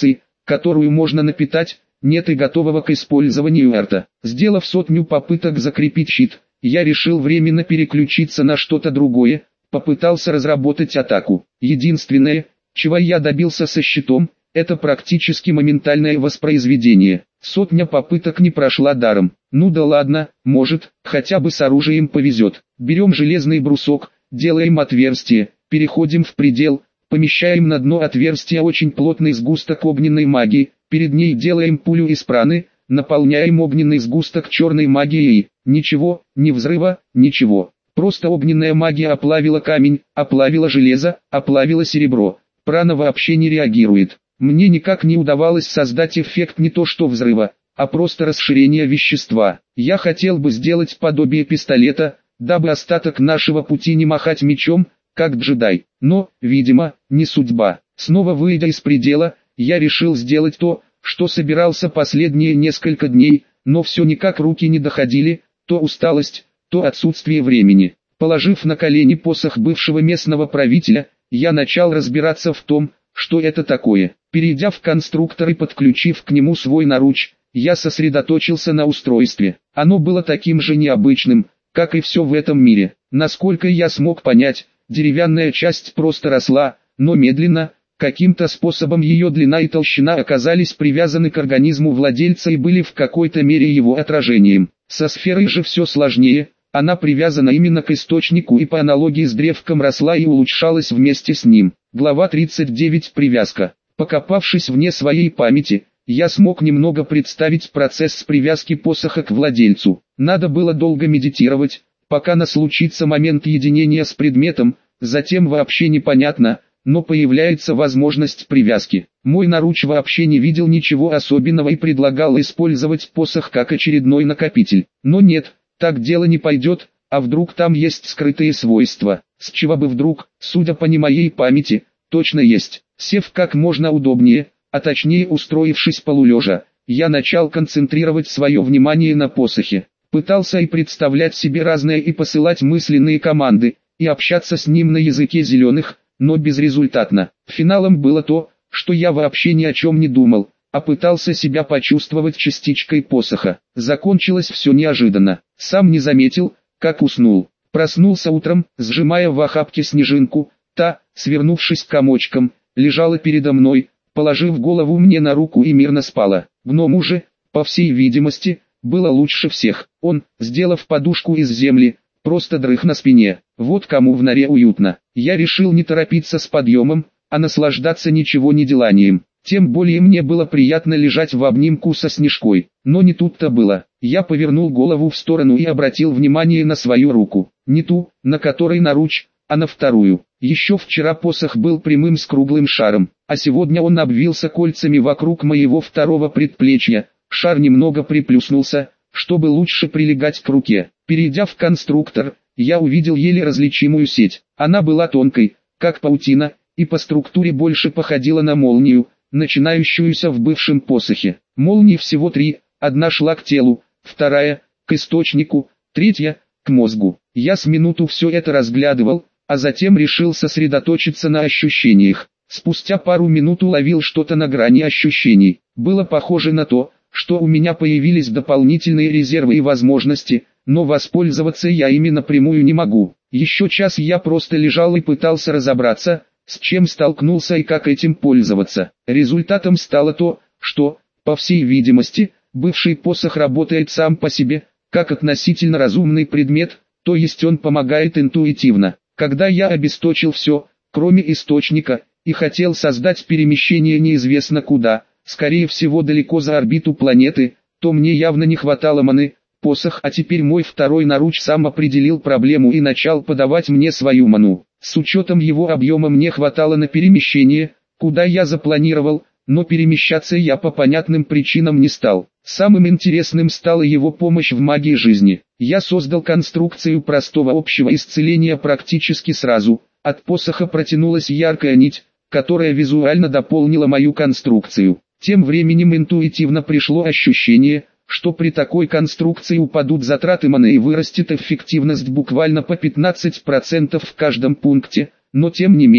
которую можно напитать, нет и готового к использованию арта. Сделав сотню попыток закрепить щит, я решил временно переключиться на что-то другое, попытался разработать атаку. Единственное, чего я добился со щитом, это практически моментальное воспроизведение. Сотня попыток не прошла даром. Ну да ладно, может, хотя бы с оружием повезет. Берем железный брусок, делаем отверстие, переходим в предел, помещаем на дно отверстия очень плотный сгусток огненной магии, перед ней делаем пулю из праны, наполняем огненный сгусток черной магией. Ничего, ни взрыва, ничего. Просто огненная магия оплавила камень, оплавила железо, оплавила серебро. Прана вообще не реагирует. Мне никак не удавалось создать эффект не то что взрыва, а просто расширения вещества. Я хотел бы сделать подобие пистолета, дабы остаток нашего пути не махать мечом, как джедай. Но, видимо, не судьба. Снова выйдя из предела, я решил сделать то, что собирался последние несколько дней, но все никак руки не доходили, то усталость, то отсутствие времени. Положив на колени посох бывшего местного правителя, я начал разбираться в том, что это такое. Перейдя в конструктор и подключив к нему свой наруч, я сосредоточился на устройстве. Оно было таким же необычным, как и все в этом мире. Насколько я смог понять, деревянная часть просто росла, но медленно, каким-то способом ее длина и толщина оказались привязаны к организму владельца и были в какой-то мере его отражением. Со сферой же все сложнее, она привязана именно к источнику и по аналогии с древком росла и улучшалась вместе с ним. Глава тридцать девять. Привязка. Покопавшись вне своей памяти, я смог немного представить процесс привязки посоха к владельцу. Надо было долго медитировать, пока не случится момент единения с предметом, затем вообще непонятно, но появляется возможность привязки. Мой наруч вообще не видел ничего особенного и предлагал использовать посох как очередной накопитель. Но нет, так дело не пойдет, а вдруг там есть скрытые свойства. С чего бы вдруг, судя по не моей памяти, точно есть. Сев как можно удобнее, а точнее устроившись полулежа, я начал концентрировать свое внимание на посохе. Пытался и представлять себе разные и посылать мысленные команды, и общаться с ним на языке зеленых, но безрезультатно. Финалом было то, что я вообще ни о чем не думал, а пытался себя почувствовать частичкой посоха. Закончилось все неожиданно. Сам не заметил, как уснул. Проснулся утром, сжимая в охапке снежинку, та, свернувшись комочком, лежала передо мной, положив голову мне на руку и мирно спала. Гному же, по всей видимости, было лучше всех. Он, сделав подушку из земли, просто дрых на спине. Вот кому в норе уютно. Я решил не торопиться с подъемом, а наслаждаться ничего не деланием. Тем более мне было приятно лежать в обнимку со Снежкой. Но не тут-то было. Я повернул голову в сторону и обратил внимание на свою руку. Не ту, на которой наруч, а на вторую. Еще вчера посох был прямым с круглым шаром, а сегодня он обвился кольцами вокруг моего второго предплечья. Шар немного приплюснулся, чтобы лучше прилегать к руке. Перейдя в конструктор, я увидел еле различимую сеть. Она была тонкой, как паутина, и по структуре больше походила на молнию, начинающуюся в бывшем посохе. Молний всего три, одна шла к телу, вторая – к источнику, третья – к мозгу. Я с минуту все это разглядывал, а затем решил сосредоточиться на ощущениях. Спустя пару минут уловил что-то на грани ощущений. Было похоже на то, что у меня появились дополнительные резервы и возможности, но воспользоваться я ими напрямую не могу. Еще час я просто лежал и пытался разобраться, с чем столкнулся и как этим пользоваться. Результатом стало то, что, по всей видимости, бывший посох работает сам по себе, как относительно разумный предмет, то есть он помогает интуитивно. Когда я обесточил все, кроме источника, и хотел создать перемещение неизвестно куда, скорее всего далеко за орбиту планеты, то мне явно не хватало маны, посох, а теперь мой второй наруч сам определил проблему и начал подавать мне свою ману. С учетом его объема мне хватало на перемещение, куда я запланировал, но перемещаться я по понятным причинам не стал. Самым интересным стала его помощь в магии жизни. Я создал конструкцию простого общего исцеления практически сразу. От посоха протянулась яркая нить, которая визуально дополнила мою конструкцию. Тем временем интуитивно пришло ощущение, что при такой конструкции упадут затраты маны и вырастет эффективность буквально по пятнадцать процентов в каждом пункте, но тем не менее,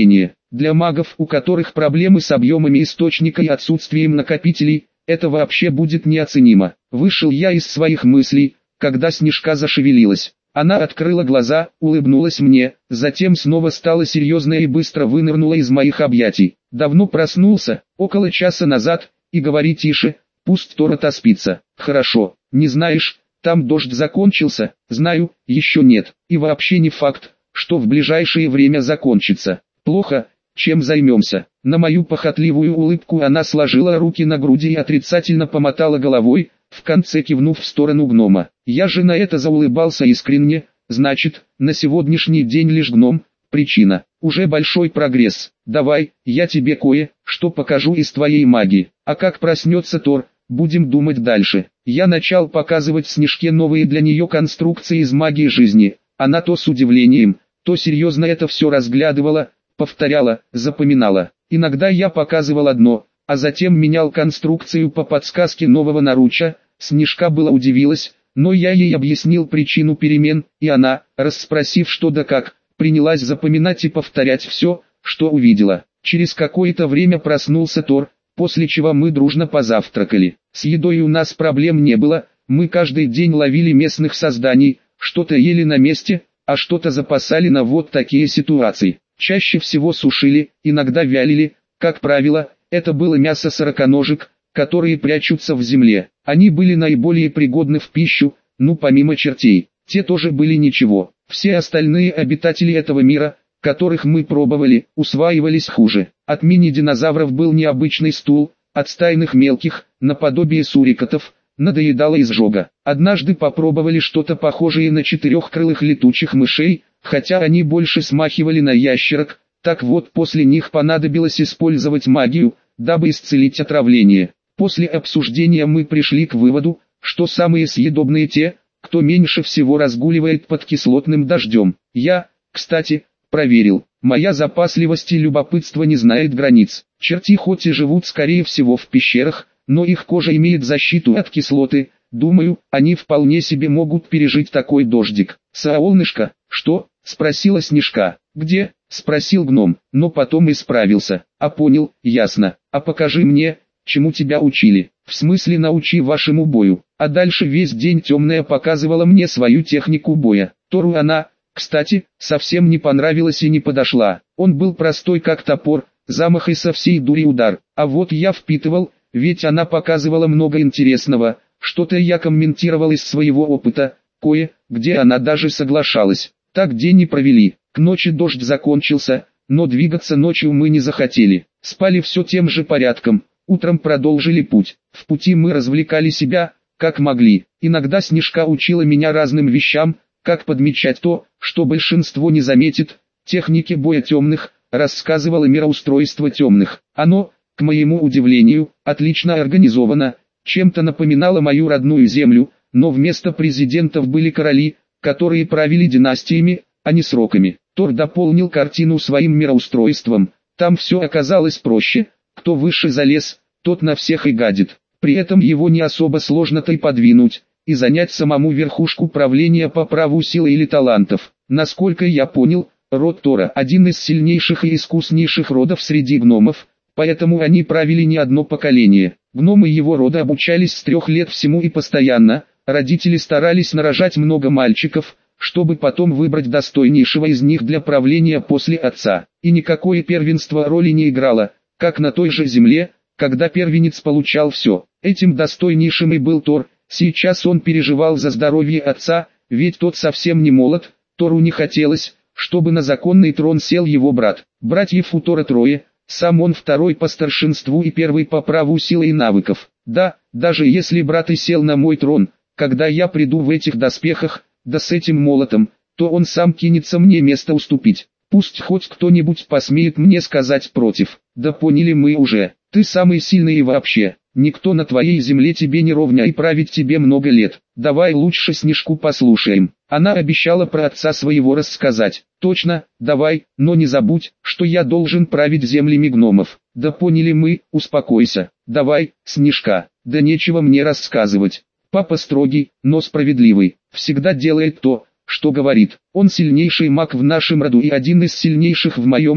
Для магов, у которых проблемы с объемами источника и отсутствием накопителей, это вообще будет неоценимо. Вышел я из своих мыслей, когда Снежка зашевелилась. Она открыла глаза, улыбнулась мне, затем снова стала серьезной и быстро вынырнула из моих объятий. Давно проснулся, около часа назад, и говори тише, пусть Тор отоспится. Хорошо, не знаешь, там дождь закончился? Знаю, еще нет, и вообще не факт, что в ближайшее время закончится. Плохо, чем займемся? На мою похотливую улыбку она сложила руки на груди и отрицательно помотала головой, в конце кивнув в сторону гнома. Я же на это заулыбался искренне. Значит, на сегодняшний день лишь гном, причина. Уже большой прогресс. Давай, я тебе кое-что покажу из твоей магии. А как проснется Тор, будем думать дальше. Я начал показывать Снежке новые для нее конструкции из магии жизни. Она то с удивлением, то серьезно это все разглядывала, повторяла, запоминала. Иногда я показывал одно, а затем менял конструкцию по подсказке нового наруча. Снежка была удивилась, но я ей объяснил причину перемен, и она, расспросив что да как, принялась запоминать и повторять все, что увидела. Через какое-то время проснулся Тор, после чего мы дружно позавтракали. С едой у нас проблем не было, мы каждый день ловили местных созданий, что-то ели на месте, а что-то запасали на вот такие ситуации. Чаще всего сушили, иногда вялили, как правило, это было мясо сороконожек, которые прячутся в земле. Они были наиболее пригодны в пищу, ну помимо чертей, те тоже были ничего. Все остальные обитатели этого мира, которых мы пробовали, усваивались хуже. От мини-динозавров был необычный стул, от стайных мелких, наподобие сурикатов, надоедало изжога. Однажды попробовали что-то похожее на четырехкрылых летучих мышей, хотя они больше смахивали на ящерок. Так вот, после них понадобилось использовать магию, дабы исцелить отравление. После обсуждения мы пришли к выводу, что самые съедобные те, кто меньше всего разгуливает под кислотным дождем. Я, кстати, проверил. Моя запасливость и любопытство не знает границ. Черти хоть и живут скорее всего в пещерах, но их кожа имеет защиту от кислоты. Думаю, они вполне себе могут пережить такой дождик. «Солнышко, что?» — спросила Снежка. «Где?» — спросил гном, но потом исправился. «А понял, ясно. А покажи мне, чему тебя учили». «В смысле научи вашему бою?» А дальше весь день Темная показывала мне свою технику боя. Тору она, кстати, совсем не понравилась и не подошла. Он был простой как топор, замах и со всей дури удар. А вот я впитывал, ведь она показывала много интересного. Что-то я комментировал из своего опыта, кое-где она даже соглашалась. Так день и провели. К ночи дождь закончился, но двигаться ночью мы не захотели. Спали все тем же порядком. Утром продолжили путь. В пути мы развлекали себя, как могли. Иногда Снежка учила меня разным вещам, как подмечать то, что большинство не заметит. Техники боя темных, рассказывала мироустройство темных. Оно, к моему удивлению, отлично организовано, чем-то напоминало мою родную землю, но вместо президентов были короли, которые правили династиями, а не сроками. Тор дополнил картину своим мироустройством. Там все оказалось проще. Кто выше залез, тот на всех и гадит. При этом его не особо сложно-то и подвинуть, и занять самому верхушку правления по праву силы или талантов. Насколько я понял, род Тора один из сильнейших и искуснейших родов среди гномов, поэтому они правили не одно поколение. Гномы его рода обучались с трех лет всему и постоянно, родители старались нарожать много мальчиков, чтобы потом выбрать достойнейшего из них для правления после отца. И никакое первенство роли не играло, как на той же земле, когда первенец получал все. Этим достойнейшим и был Тор. Сейчас он переживал за здоровье отца, ведь тот совсем не молод. Тору не хотелось, чтобы на законный трон сел его брат. Братьев у Тора трое, сам он второй по старшинству и первый по праву силы и навыков. Да, даже если брат и сел на мой трон, когда я приду в этих доспехах, да с этим молотом, то он сам кинется мне место уступить. Пусть хоть кто-нибудь посмеет мне сказать против. Да поняли мы уже, ты самый сильный и вообще, никто на твоей земле тебе не ровня и править тебе много лет. Давай лучше Снежку послушаем. Она обещала про отца своего рассказать. Точно, давай, но не забудь, что я должен править землями гномов. Да поняли мы, успокойся. Давай, Снежка, да нечего мне рассказывать. Папа строгий, но справедливый, всегда делает то, что говорит. Он сильнейший маг в нашем роду и один из сильнейших в моем мире.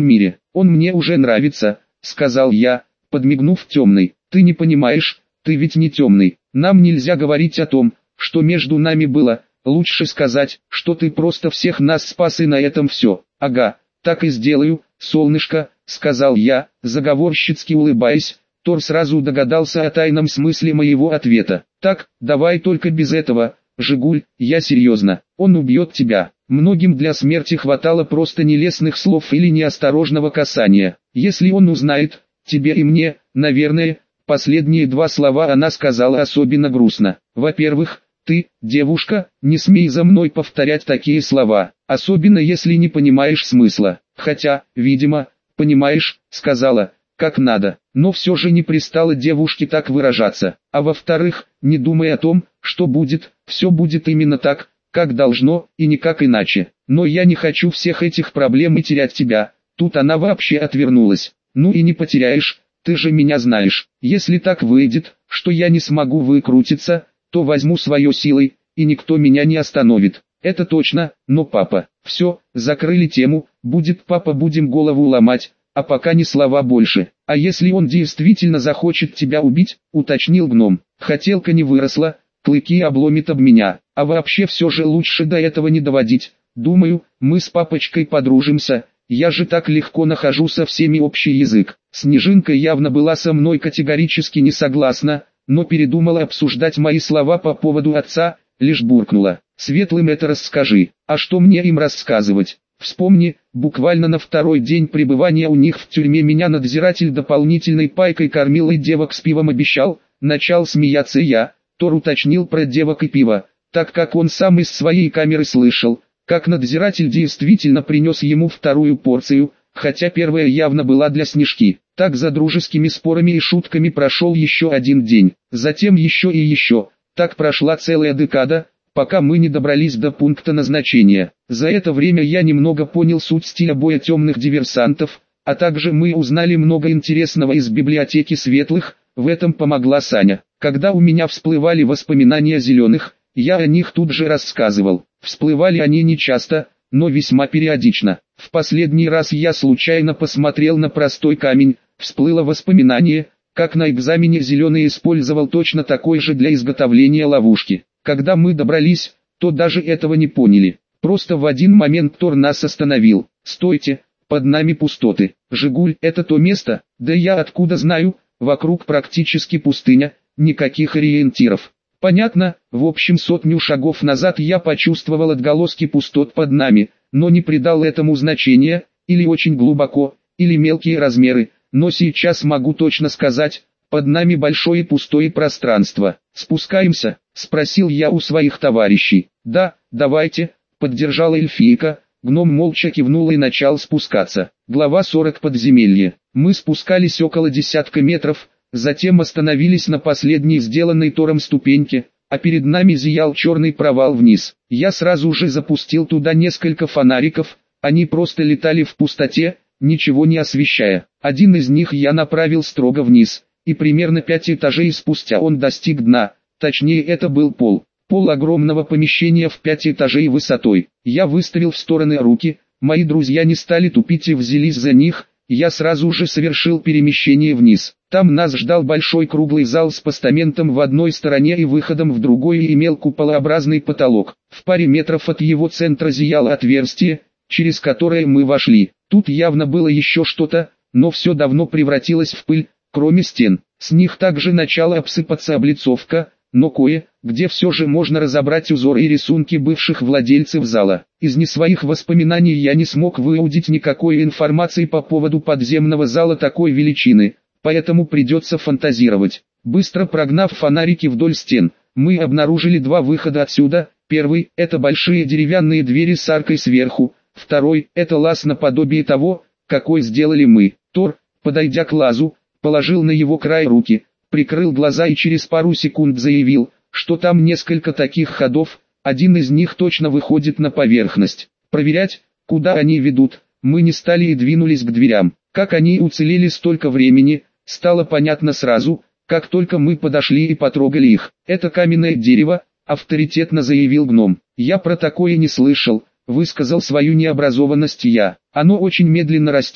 Он мне уже нравится, сказал я, подмигнув темный. Ты не понимаешь, ты ведь не темный. Нам нельзя говорить о том, что между нами было. Лучше сказать, что ты просто всех нас спас и на этом все. Ага, так и сделаю, солнышко, сказал я, заговорщицки улыбаясь. Тор сразу догадался о тайном смысле моего ответа. Так, давай только без этого, Жигуль, я серьезно, он убьет тебя. Многим для смерти хватало просто нелестных слов или неосторожного касания. Если он узнает, тебе и мне, наверное, последние два слова она сказала особенно грустно. Во-первых, ты, девушка, не смей за мной повторять такие слова, особенно если не понимаешь смысла. Хотя, видимо, понимаешь, сказала, как надо, но все же не пристало девушке так выражаться. А во-вторых, не думай о том, что будет, все будет именно так, как должно, и никак иначе. Но я не хочу всех этих проблем и терять тебя. Тут она вообще отвернулась. Ну и не потеряешь, ты же меня знаешь. Если так выйдет, что я не смогу выкрутиться, то возьму свое силой, и никто меня не остановит. Это точно, но папа. Все, закрыли тему, будет папа, будем голову ломать, а пока ни слова больше. А если он действительно захочет тебя убить, уточнил гном. Хотелка не выросла, клыки обломит об меня, а вообще все же лучше до этого не доводить. Думаю, мы с папочкой подружимся, я же так легко нахожу со всеми общий язык. Снежинка явно была со мной категорически не согласна, но передумала обсуждать мои слова по поводу отца, лишь буркнула. Светлым это расскажи, а что мне им рассказывать? Вспомни, буквально на второй день пребывания у них в тюрьме меня надзиратель дополнительной пайкой кормил и девок с пивом обещал, начал смеяться я. Тор уточнил про девок и пиво, так как он сам из своей камеры слышал, как надзиратель действительно принес ему вторую порцию, хотя первая явно была для Снежки. Так за дружескими спорами и шутками прошел еще один день, затем еще и еще, так прошла целая декада, пока мы не добрались до пункта назначения. За это время я немного понял суть стиля боя темных диверсантов, а также мы узнали много интересного из библиотеки светлых, в этом помогла Саня. Когда у меня всплывали воспоминания зеленых, я о них тут же рассказывал. Всплывали они не часто, но весьма периодично. В последний раз я случайно посмотрел на простой камень, всплыло воспоминание, как на экзамене зеленый использовал точно такой же для изготовления ловушки. Когда мы добрались, то даже этого не поняли. Просто в один момент Тор нас остановил. «Стойте, под нами пустоты. Жигуль, это то место?» «Да я откуда знаю, вокруг практически пустыня, никаких ориентиров». Понятно, в общем сотню шагов назад я почувствовал отголоски пустот под нами, но не придал этому значения, или очень глубоко, или мелкие размеры, но сейчас могу точно сказать, под нами большое пустое пространство. «Спускаемся?» — спросил я у своих товарищей. «Да, давайте», — поддержала эльфийка. Гном молча кивнул и начал спускаться. Глава сорок. Подземелье. Мы спускались около десятка метров, затем остановились на последней сделанной Тором ступеньке, а перед нами зиял черный провал вниз. Я сразу же запустил туда несколько фонариков, они просто летали в пустоте, ничего не освещая. Один из них я направил строго вниз, и примерно пять этажей спустя он достиг дна, точнее это был пол. Пол огромного помещения в пять этажей высотой. Я выставил в стороны руки, мои друзья не стали тупить и взялись за них, я сразу же совершил перемещение вниз. Там нас ждал большой круглый зал с постаментом в одной стороне и выходом в другой и имел куполообразный потолок. В паре метров от его центра зияло отверстие, через которое мы вошли. Тут явно было еще что-то, но все давно превратилось в пыль, кроме стен. С них также начала обсыпаться облицовка, но кое, где все же можно разобрать узоры и рисунки бывших владельцев зала. Из не своих воспоминаний я не смог выудить никакой информации по поводу подземного зала такой величины, поэтому придется фантазировать. Быстро прогнав фонарики вдоль стен, мы обнаружили два выхода отсюда. Первый – это большие деревянные двери с аркой сверху, второй – это лаз наподобие того, какой сделали мы. Тор, подойдя к лазу, положил на его край руки, прикрыл глаза и через пару секунд заявил, что там несколько таких ходов, один из них точно выходит на поверхность. Проверять, куда они ведут, мы не стали и двинулись к дверям. Как они уцелели столько времени, стало понятно сразу, как только мы подошли и потрогали их. «Это каменное дерево», — авторитетно заявил гном. «Я про такое не слышал», — высказал свою необразованность я. «Оно очень медленно растет,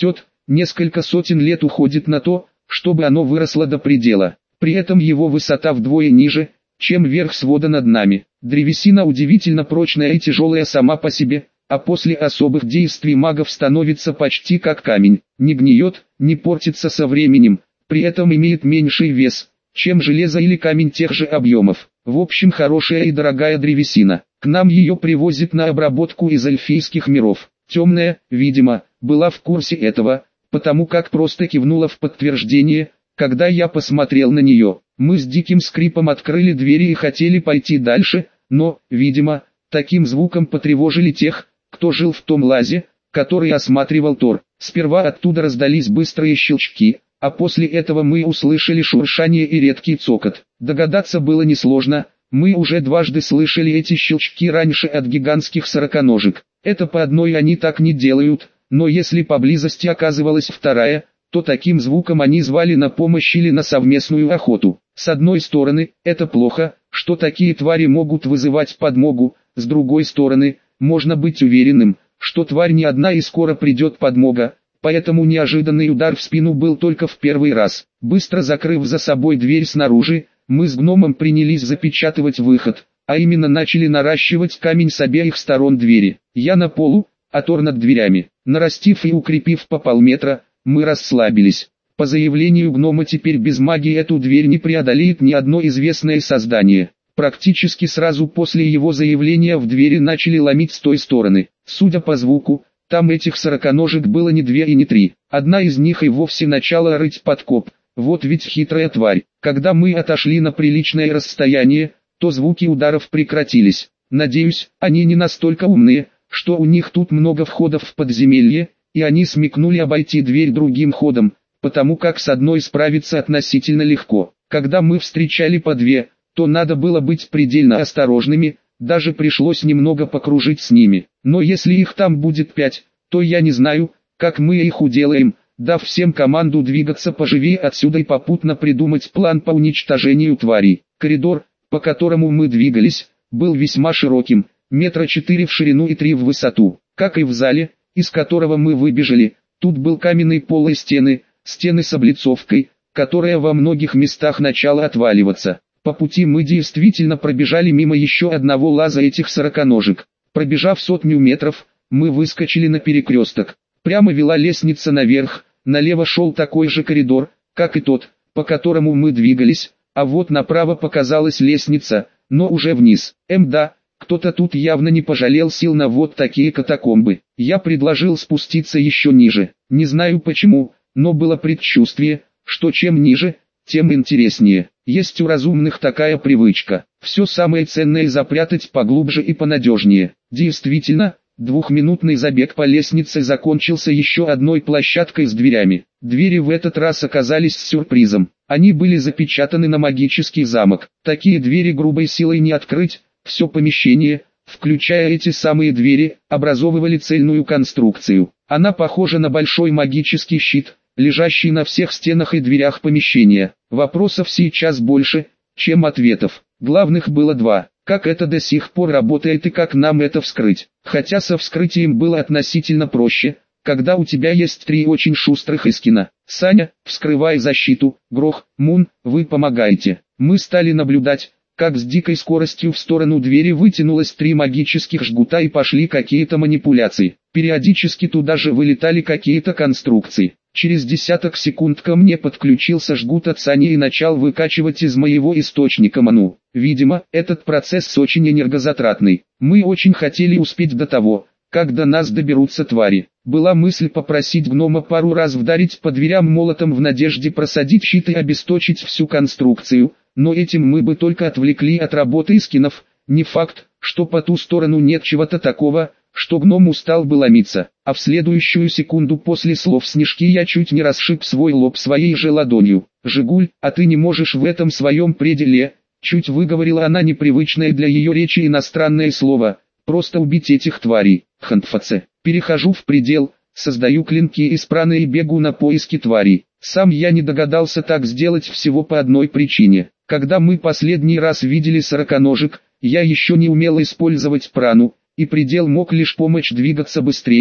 несколько сотен лет уходит на то, чтобы оно выросло до предела. При этом его высота вдвое ниже, чем верх свода над нами. Древесина удивительно прочная и тяжелая сама по себе, а после особых действий магов становится почти как камень. Не гниет, не портится со временем, при этом имеет меньший вес, чем железо или камень тех же объемов. В общем, хорошая и дорогая древесина. К нам ее привозят на обработку из эльфийских миров. Темная, видимо, была в курсе этого, потому как просто кивнула в подтверждение, когда я посмотрел на нее. Мы с диким скрипом открыли двери и хотели пойти дальше, но, видимо, таким звуком потревожили тех, кто жил в том лазе, который осматривал Тор. Сперва оттуда раздались быстрые щелчки, а после этого мы услышали шуршание и редкий цокот. Догадаться было несложно, мы уже дважды слышали эти щелчки раньше от гигантских сороконожек. Это по одной они так не делают, но если поблизости оказывалась вторая, то таким звуком они звали на помощь или на совместную охоту. С одной стороны, это плохо, что такие твари могут вызывать подмогу, с другой стороны, можно быть уверенным, что тварь не одна и скоро придет подмога, поэтому неожиданный удар в спину был только в первый раз. Быстро закрыв за собой дверь снаружи, мы с гномом принялись запечатывать выход, а именно начали наращивать камень с обеих сторон двери. Я на полу, а Тор над дверями. Нарастив и укрепив по полметра, мы расслабились. По заявлению гнома теперь без магии эту дверь не преодолеет ни одно известное создание. Практически сразу после его заявления в двери начали ломить с той стороны. Судя по звуку, там этих сороконожек было не две и не три. Одна из них и вовсе начала рыть подкоп. Вот ведь хитрая тварь. Когда мы отошли на приличное расстояние, то звуки ударов прекратились. Надеюсь, они не настолько умные, что у них тут много входов в подземелье, и они смекнули обойти дверь другим ходом, потому как с одной справиться относительно легко. Когда мы встречали по две, то надо было быть предельно осторожными, даже пришлось немного покружить с ними. Но если их там будет пять, то я не знаю, как мы их уделаем, дав всем команду двигаться поживее отсюда и попутно придумать план по уничтожению тварей. Коридор, по которому мы двигались, был весьма широким, метра четыре в ширину и три в высоту. Как и в зале, из которого мы выбежали, тут был каменный пол и стены, стены с облицовкой, которая во многих местах начала отваливаться. По пути мы действительно пробежали мимо еще одного лаза этих сороконожек. Пробежав сотню метров, мы выскочили на перекресток. Прямо вела лестница наверх, налево шел такой же коридор, как и тот, по которому мы двигались, а вот направо показалась лестница, но уже вниз. Эм да, кто-то тут явно не пожалел сил на вот такие катакомбы. Я предложил спуститься еще ниже. Не знаю почему, но было предчувствие, что чем ниже, тем интереснее. Есть у разумных такая привычка. Все самое ценное запрятать поглубже и понадежнее. Действительно, двухминутный забег по лестнице закончился еще одной площадкой с дверями. Двери в этот раз оказались с сюрпризом. Они были запечатаны на магический замок. Такие двери грубой силой не открыть. Все помещение, включая эти самые двери, образовывали цельную конструкцию. Она похожа на большой магический щит, лежащий на всех стенах и дверях помещения. Вопросов сейчас больше, чем ответов. Главных было два. Как это до сих пор работает и как нам это вскрыть? Хотя со вскрытием было относительно проще, когда у тебя есть три очень шустрых искина. Саня, вскрывай защиту, Грох, Мун, вы помогаете. Мы стали наблюдать, как с дикой скоростью в сторону двери вытянулось три магических жгута и пошли какие-то манипуляции. Периодически туда же вылетали какие-то конструкции. Через десяток секунд ко мне подключился жгут от Сани и начал выкачивать из моего источника ману. Видимо, этот процесс очень энергозатратный. Мы очень хотели успеть до того, как до нас доберутся твари. Была мысль попросить гнома пару раз вдарить по дверям молотом в надежде просадить щит и обесточить всю конструкцию, но этим мы бы только отвлекли от работы скинов. Не факт, что по ту сторону нет чего-то такого, что гном устал бы ломиться, а в следующую секунду после слов Снежки я чуть не расшиб свой лоб своей же ладонью. «Жигуль, а ты не можешь в этом своем пределе», чуть выговорила она непривычное для ее речи иностранное слово, «просто убить этих тварей, хантфаце». Перехожу в предел, создаю клинки из праны и бегу на поиски тварей. Сам я не догадался так сделать всего по одной причине. Когда мы последний раз видели сороконожек, я еще не умел использовать прану, и предел мог лишь помочь двигаться быстрее,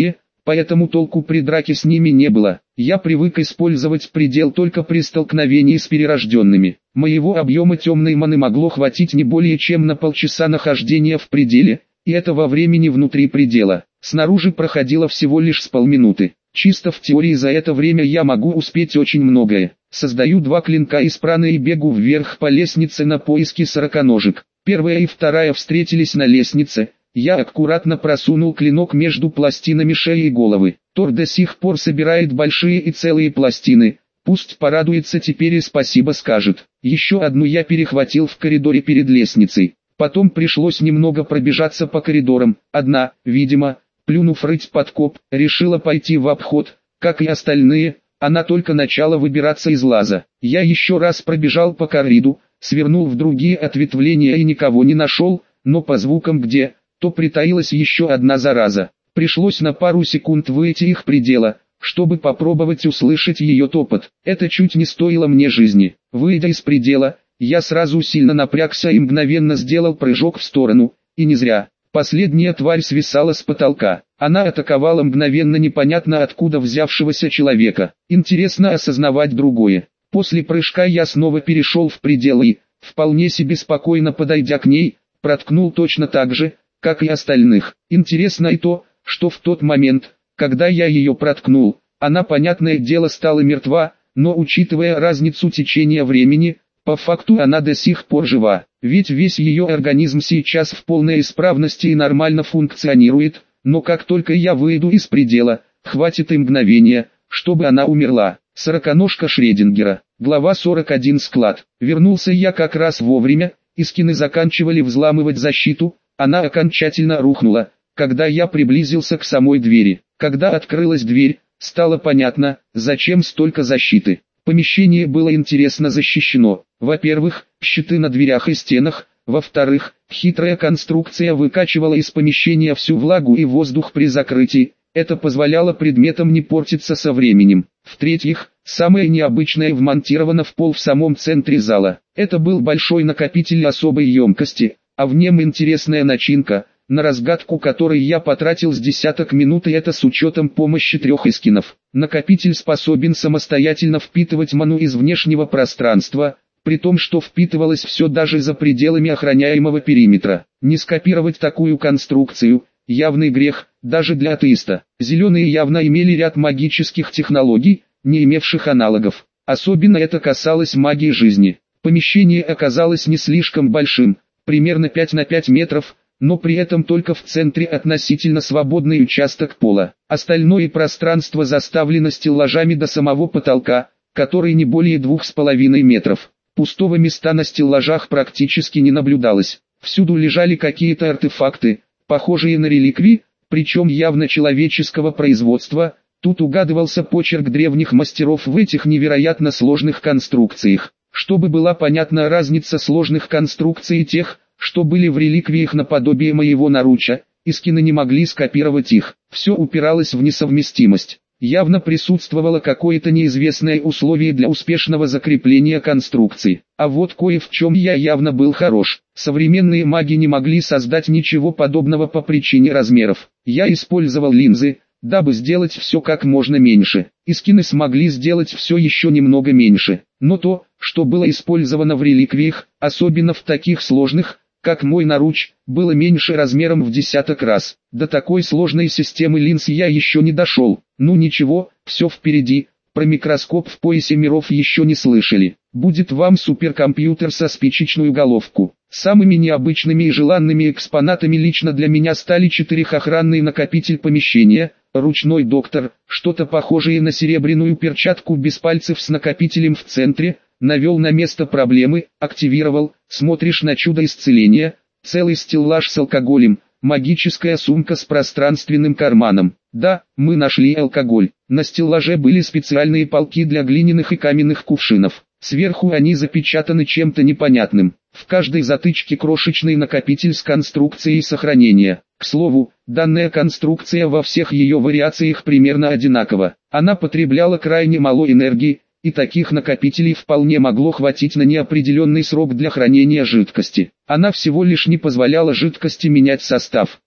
поэтому толку при драке с ними не было. Я привык использовать предел только при столкновении с перерожденными. Моего объема темной маны могло хватить не более чем на полчаса нахождения в пределе, и этого времени внутри предела. Снаружи проходило всего лишь с полминуты. Чисто в теории за это время я могу успеть очень многое. Создаю два клинка из праны и бегу вверх по лестнице на поиски сороконожек. Первая и вторая встретились на лестнице. Я аккуратно просунул клинок между пластинами шеи и головы. Тор до сих пор собирает большие и целые пластины. Пусть порадуется теперь и спасибо скажет. Еще одну я перехватил в коридоре перед лестницей. Потом пришлось немного пробежаться по коридорам. Одна, видимо, плюнув рыть подкоп, решила пойти в обход, как и остальные. Она только начала выбираться из лаза. Я еще раз пробежал по коридору, свернул в другие ответвления и никого не нашел, но по звукам где, то притаилась еще одна зараза. Пришлось на пару секунд выйти их предела, чтобы попробовать услышать ее топот. Это чуть не стоило мне жизни. Выйдя из предела, я сразу сильно напрягся и мгновенно сделал прыжок в сторону, и не зря. Последняя тварь свисала с потолка. Она атаковала мгновенно непонятно откуда взявшегося человека. Интересно осознавать другое. После прыжка я снова перешел в предел и, вполне себе спокойно подойдя к ней, проткнул точно так же, как и остальных. Интересно и то, что в тот момент, когда я ее проткнул, она, понятное дело, стала мертва, но учитывая разницу течения времени, по факту она до сих пор жива. Ведь весь ее организм сейчас в полной исправности и нормально функционирует, но как только я выйду из предела, хватит и мгновения, чтобы она умерла. Сороконожка Шрёдингера. Глава сорок один. Склад. Вернулся я как раз вовремя, искины заканчивали взламывать защиту, она окончательно рухнула, когда я приблизился к самой двери. Когда открылась дверь, стало понятно, зачем столько защиты. Помещение было интересно защищено. Во-первых, щиты на дверях и стенах, во-вторых, хитрая конструкция выкачивала из помещения всю влагу и воздух при закрытии, это позволяло предметам не портиться со временем. В-третьих, самое необычное вмонтировано в пол в самом центре зала. Это был большой накопитель особой емкости, а в нем интересная начинка, на разгадку которой я потратил с десяток минут, и это с учетом помощи трех искинов. Накопитель способен самостоятельно впитывать ману из внешнего пространства, при том, что впитывалось все даже за пределами охраняемого периметра. Не скопировать такую конструкцию – явный грех, даже для атеиста. Зеленые явно имели ряд магических технологий, не имевших аналогов. Особенно это касалось магии жизни. Помещение оказалось не слишком большим, примерно пять на пять метров, но при этом только в центре относительно свободный участок пола. Остальное пространство заставлено стеллажами до самого потолка, который не более двух с половиной метров. Пустого места на стеллажах практически не наблюдалось. Всюду лежали какие-то артефакты, похожие на реликвии, причем явно человеческого производства. Тут угадывался почерк древних мастеров в этих невероятно сложных конструкциях. Чтобы была понятна разница сложных конструкций и тех, что были в реликвиях наподобие моего наруча, искины не могли скопировать их. Все упиралось в несовместимость. Явно присутствовало какое-то неизвестное условие для успешного закрепления конструкции. А вот кое в чем я явно был хорош. Современные маги не могли создать ничего подобного по причине размеров. Я использовал линзы, дабы сделать все как можно меньше. Искины смогли сделать все еще немного меньше. Но то, что было использовано в реликвиях, особенно в таких сложных, как мой наруч, было меньше размером в десяток раз. До такой сложной системы линз я еще не дошел. Ну ничего, все впереди. Про микроскоп в поясе миров еще не слышали. Будет вам суперкомпьютер со спичечную головку. Самыми необычными и желанными экспонатами лично для меня стали четырехохранный накопитель помещения, ручной доктор, что-то похожее на серебряную перчатку без пальцев с накопителем в центре, навел на место проблемы, активировал, смотришь на чудо исцеления, целый стеллаж с алкоголем, магическая сумка с пространственным карманом. Да, мы нашли алкоголь. На стеллаже были специальные полки для глиняных и каменных кувшинов. Сверху они запечатаны чем-то непонятным. В каждой затычке крошечный накопитель с конструкцией сохранения. К слову, данная конструкция во всех ее вариациях примерно одинакова. Она потребляла крайне мало энергии, и таких накопителей вполне могло хватить на неопределенный срок для хранения жидкости. Она всего лишь не позволяла жидкости менять состав.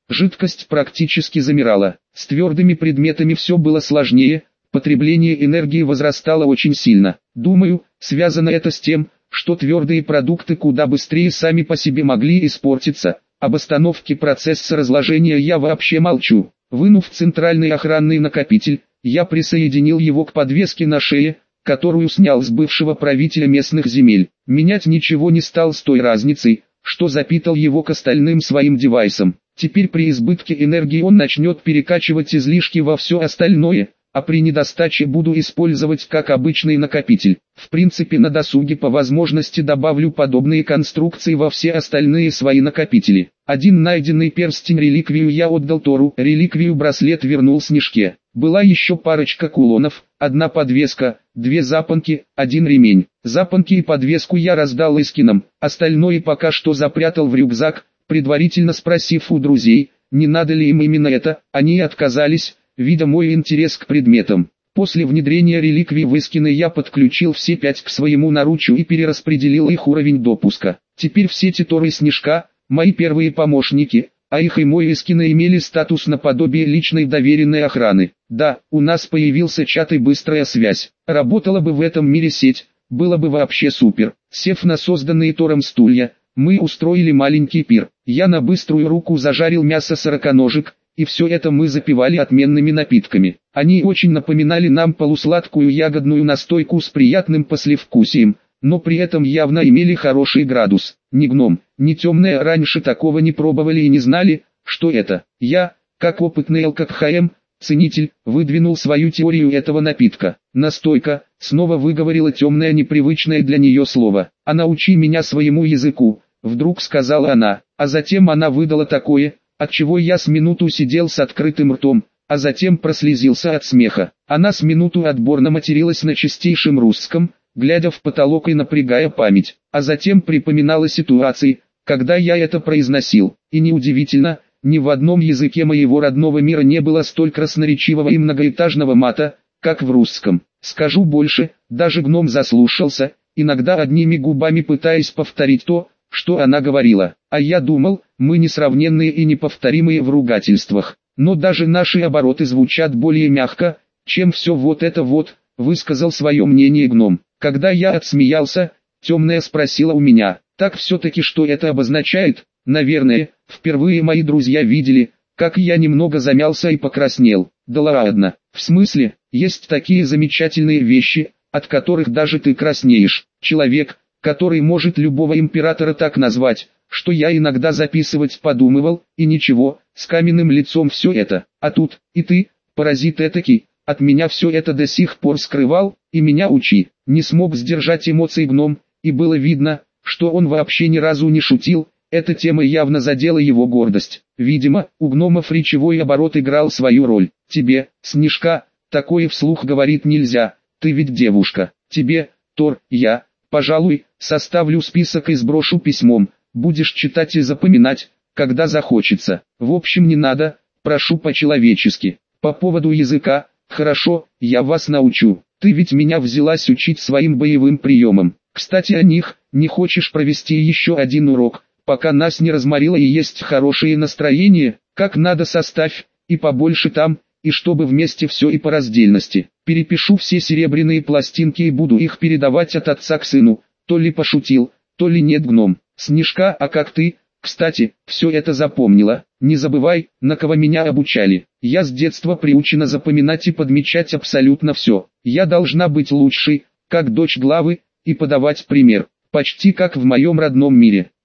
Жидкость практически замирала. С твердыми предметами все было сложнее, потребление энергии возрастало очень сильно. Думаю, связано это с тем, что твердые продукты куда быстрее сами по себе могли испортиться. Об остановке процесса разложения я вообще молчу. Вынув центральный охранный накопитель, я присоединил его к подвеске на шее, которую снял с бывшего правителя местных земель. Менять ничего не стал с той разницей, что запитал его к остальным своим девайсам. Теперь при избытке энергии он начнет перекачивать излишки во все остальное, а при недостаче буду использовать как обычный накопитель. В принципе, на досуге по возможности добавлю подобные конструкции во все остальные свои накопители. Один найденный перстень-реликвию я отдал Тору, реликвию-браслет вернул Снежке. Была еще парочка кулонов, одна подвеска, две запонки, один ремень. Запонки и подвеску я раздал Искинам, остальное пока что запрятал в рюкзак, предварительно спросив у друзей, не надо ли им именно это. Они отказались, видя мой интерес к предметам. После внедрения реликвий в Искины я подключил все пять к своему наручу и перераспределил их уровень допуска. Теперь все Торы и Снежка, мои первые помощники, а их и мой Искины имели статус наподобие личной доверенной охраны. Да, у нас появился чат и быстрая связь. Работала бы в этом мире сеть, было бы вообще супер. Сев на созданные Тором стулья, мы устроили маленький пир. Я на быструю руку зажарил мясо сороконожек, и все это мы запивали отменными напитками. Они очень напоминали нам полусладкую ягодную настойку с приятным послевкусием, но при этом явно имели хороший градус. Ни гном, ни темная раньше такого не пробовали и не знали, что это. Я, как опытный ЛКХМ, ценитель, выдвинул свою теорию этого напитка. Настойка, снова выговорила темное непривычное для нее слово. «А научи меня своему языку», вдруг сказала она, а затем она выдала такое, отчего я с минуту сидел с открытым ртом, а затем прослезился от смеха. Она с минуту отборно материлась на чистейшем русском, глядя в потолок и напрягая память, а затем припоминала ситуации, когда я это произносил. И неудивительно, ни в одном языке моего родного мира не было столь красноречивого и многоэтажного мата, как в русском. Скажу больше, даже гном заслушался, иногда одними губами пытаясь повторить то, что она говорила. А я думал, мы несравненные и неповторимые в ругательствах. Но даже наши обороты звучат более мягко, чем все вот это вот, высказал свое мнение гном. Когда я отсмеялся, темная спросила у меня, так все-таки что это обозначает? Наверное, впервые мои друзья видели, как я немного замялся и покраснел. Да ладно, в смысле, есть такие замечательные вещи, от которых даже ты краснеешь. Человек, который может любого императора так назвать, что я иногда записывать подумывал, и ничего, с каменным лицом все это. А тут, и ты, паразит этакий, от меня все это до сих пор скрывал, и меня учи. Не смог сдержать эмоций гном, и было видно, что он вообще ни разу не шутил, эта тема явно задела его гордость. Видимо, у гномов речевой оборот играл свою роль. Тебе, Снежка, такое вслух говорить нельзя, ты ведь девушка. Тебе, Тор, я, пожалуй, составлю список и сброшу письмом, будешь читать и запоминать, когда захочется. В общем, не надо, прошу по-человечески. По поводу языка, хорошо, я вас научу. Ты ведь меня взялась учить своим боевым приемам. Кстати, о них, не хочешь провести еще один урок, пока нас не разморило и есть хорошее настроение, как надо составь, и побольше там, и чтобы вместе все и по раздельности. Перепишу все серебряные пластинки и буду их передавать от отца к сыну, то ли пошутил, то ли нет гном. Снежка, а как ты, кстати, все это запомнила? Не забывай, на кого меня обучали. Я с детства приучена запоминать и подмечать абсолютно все. Я должна быть лучшей, как дочь главы, и подавать пример, почти как в моем родном мире.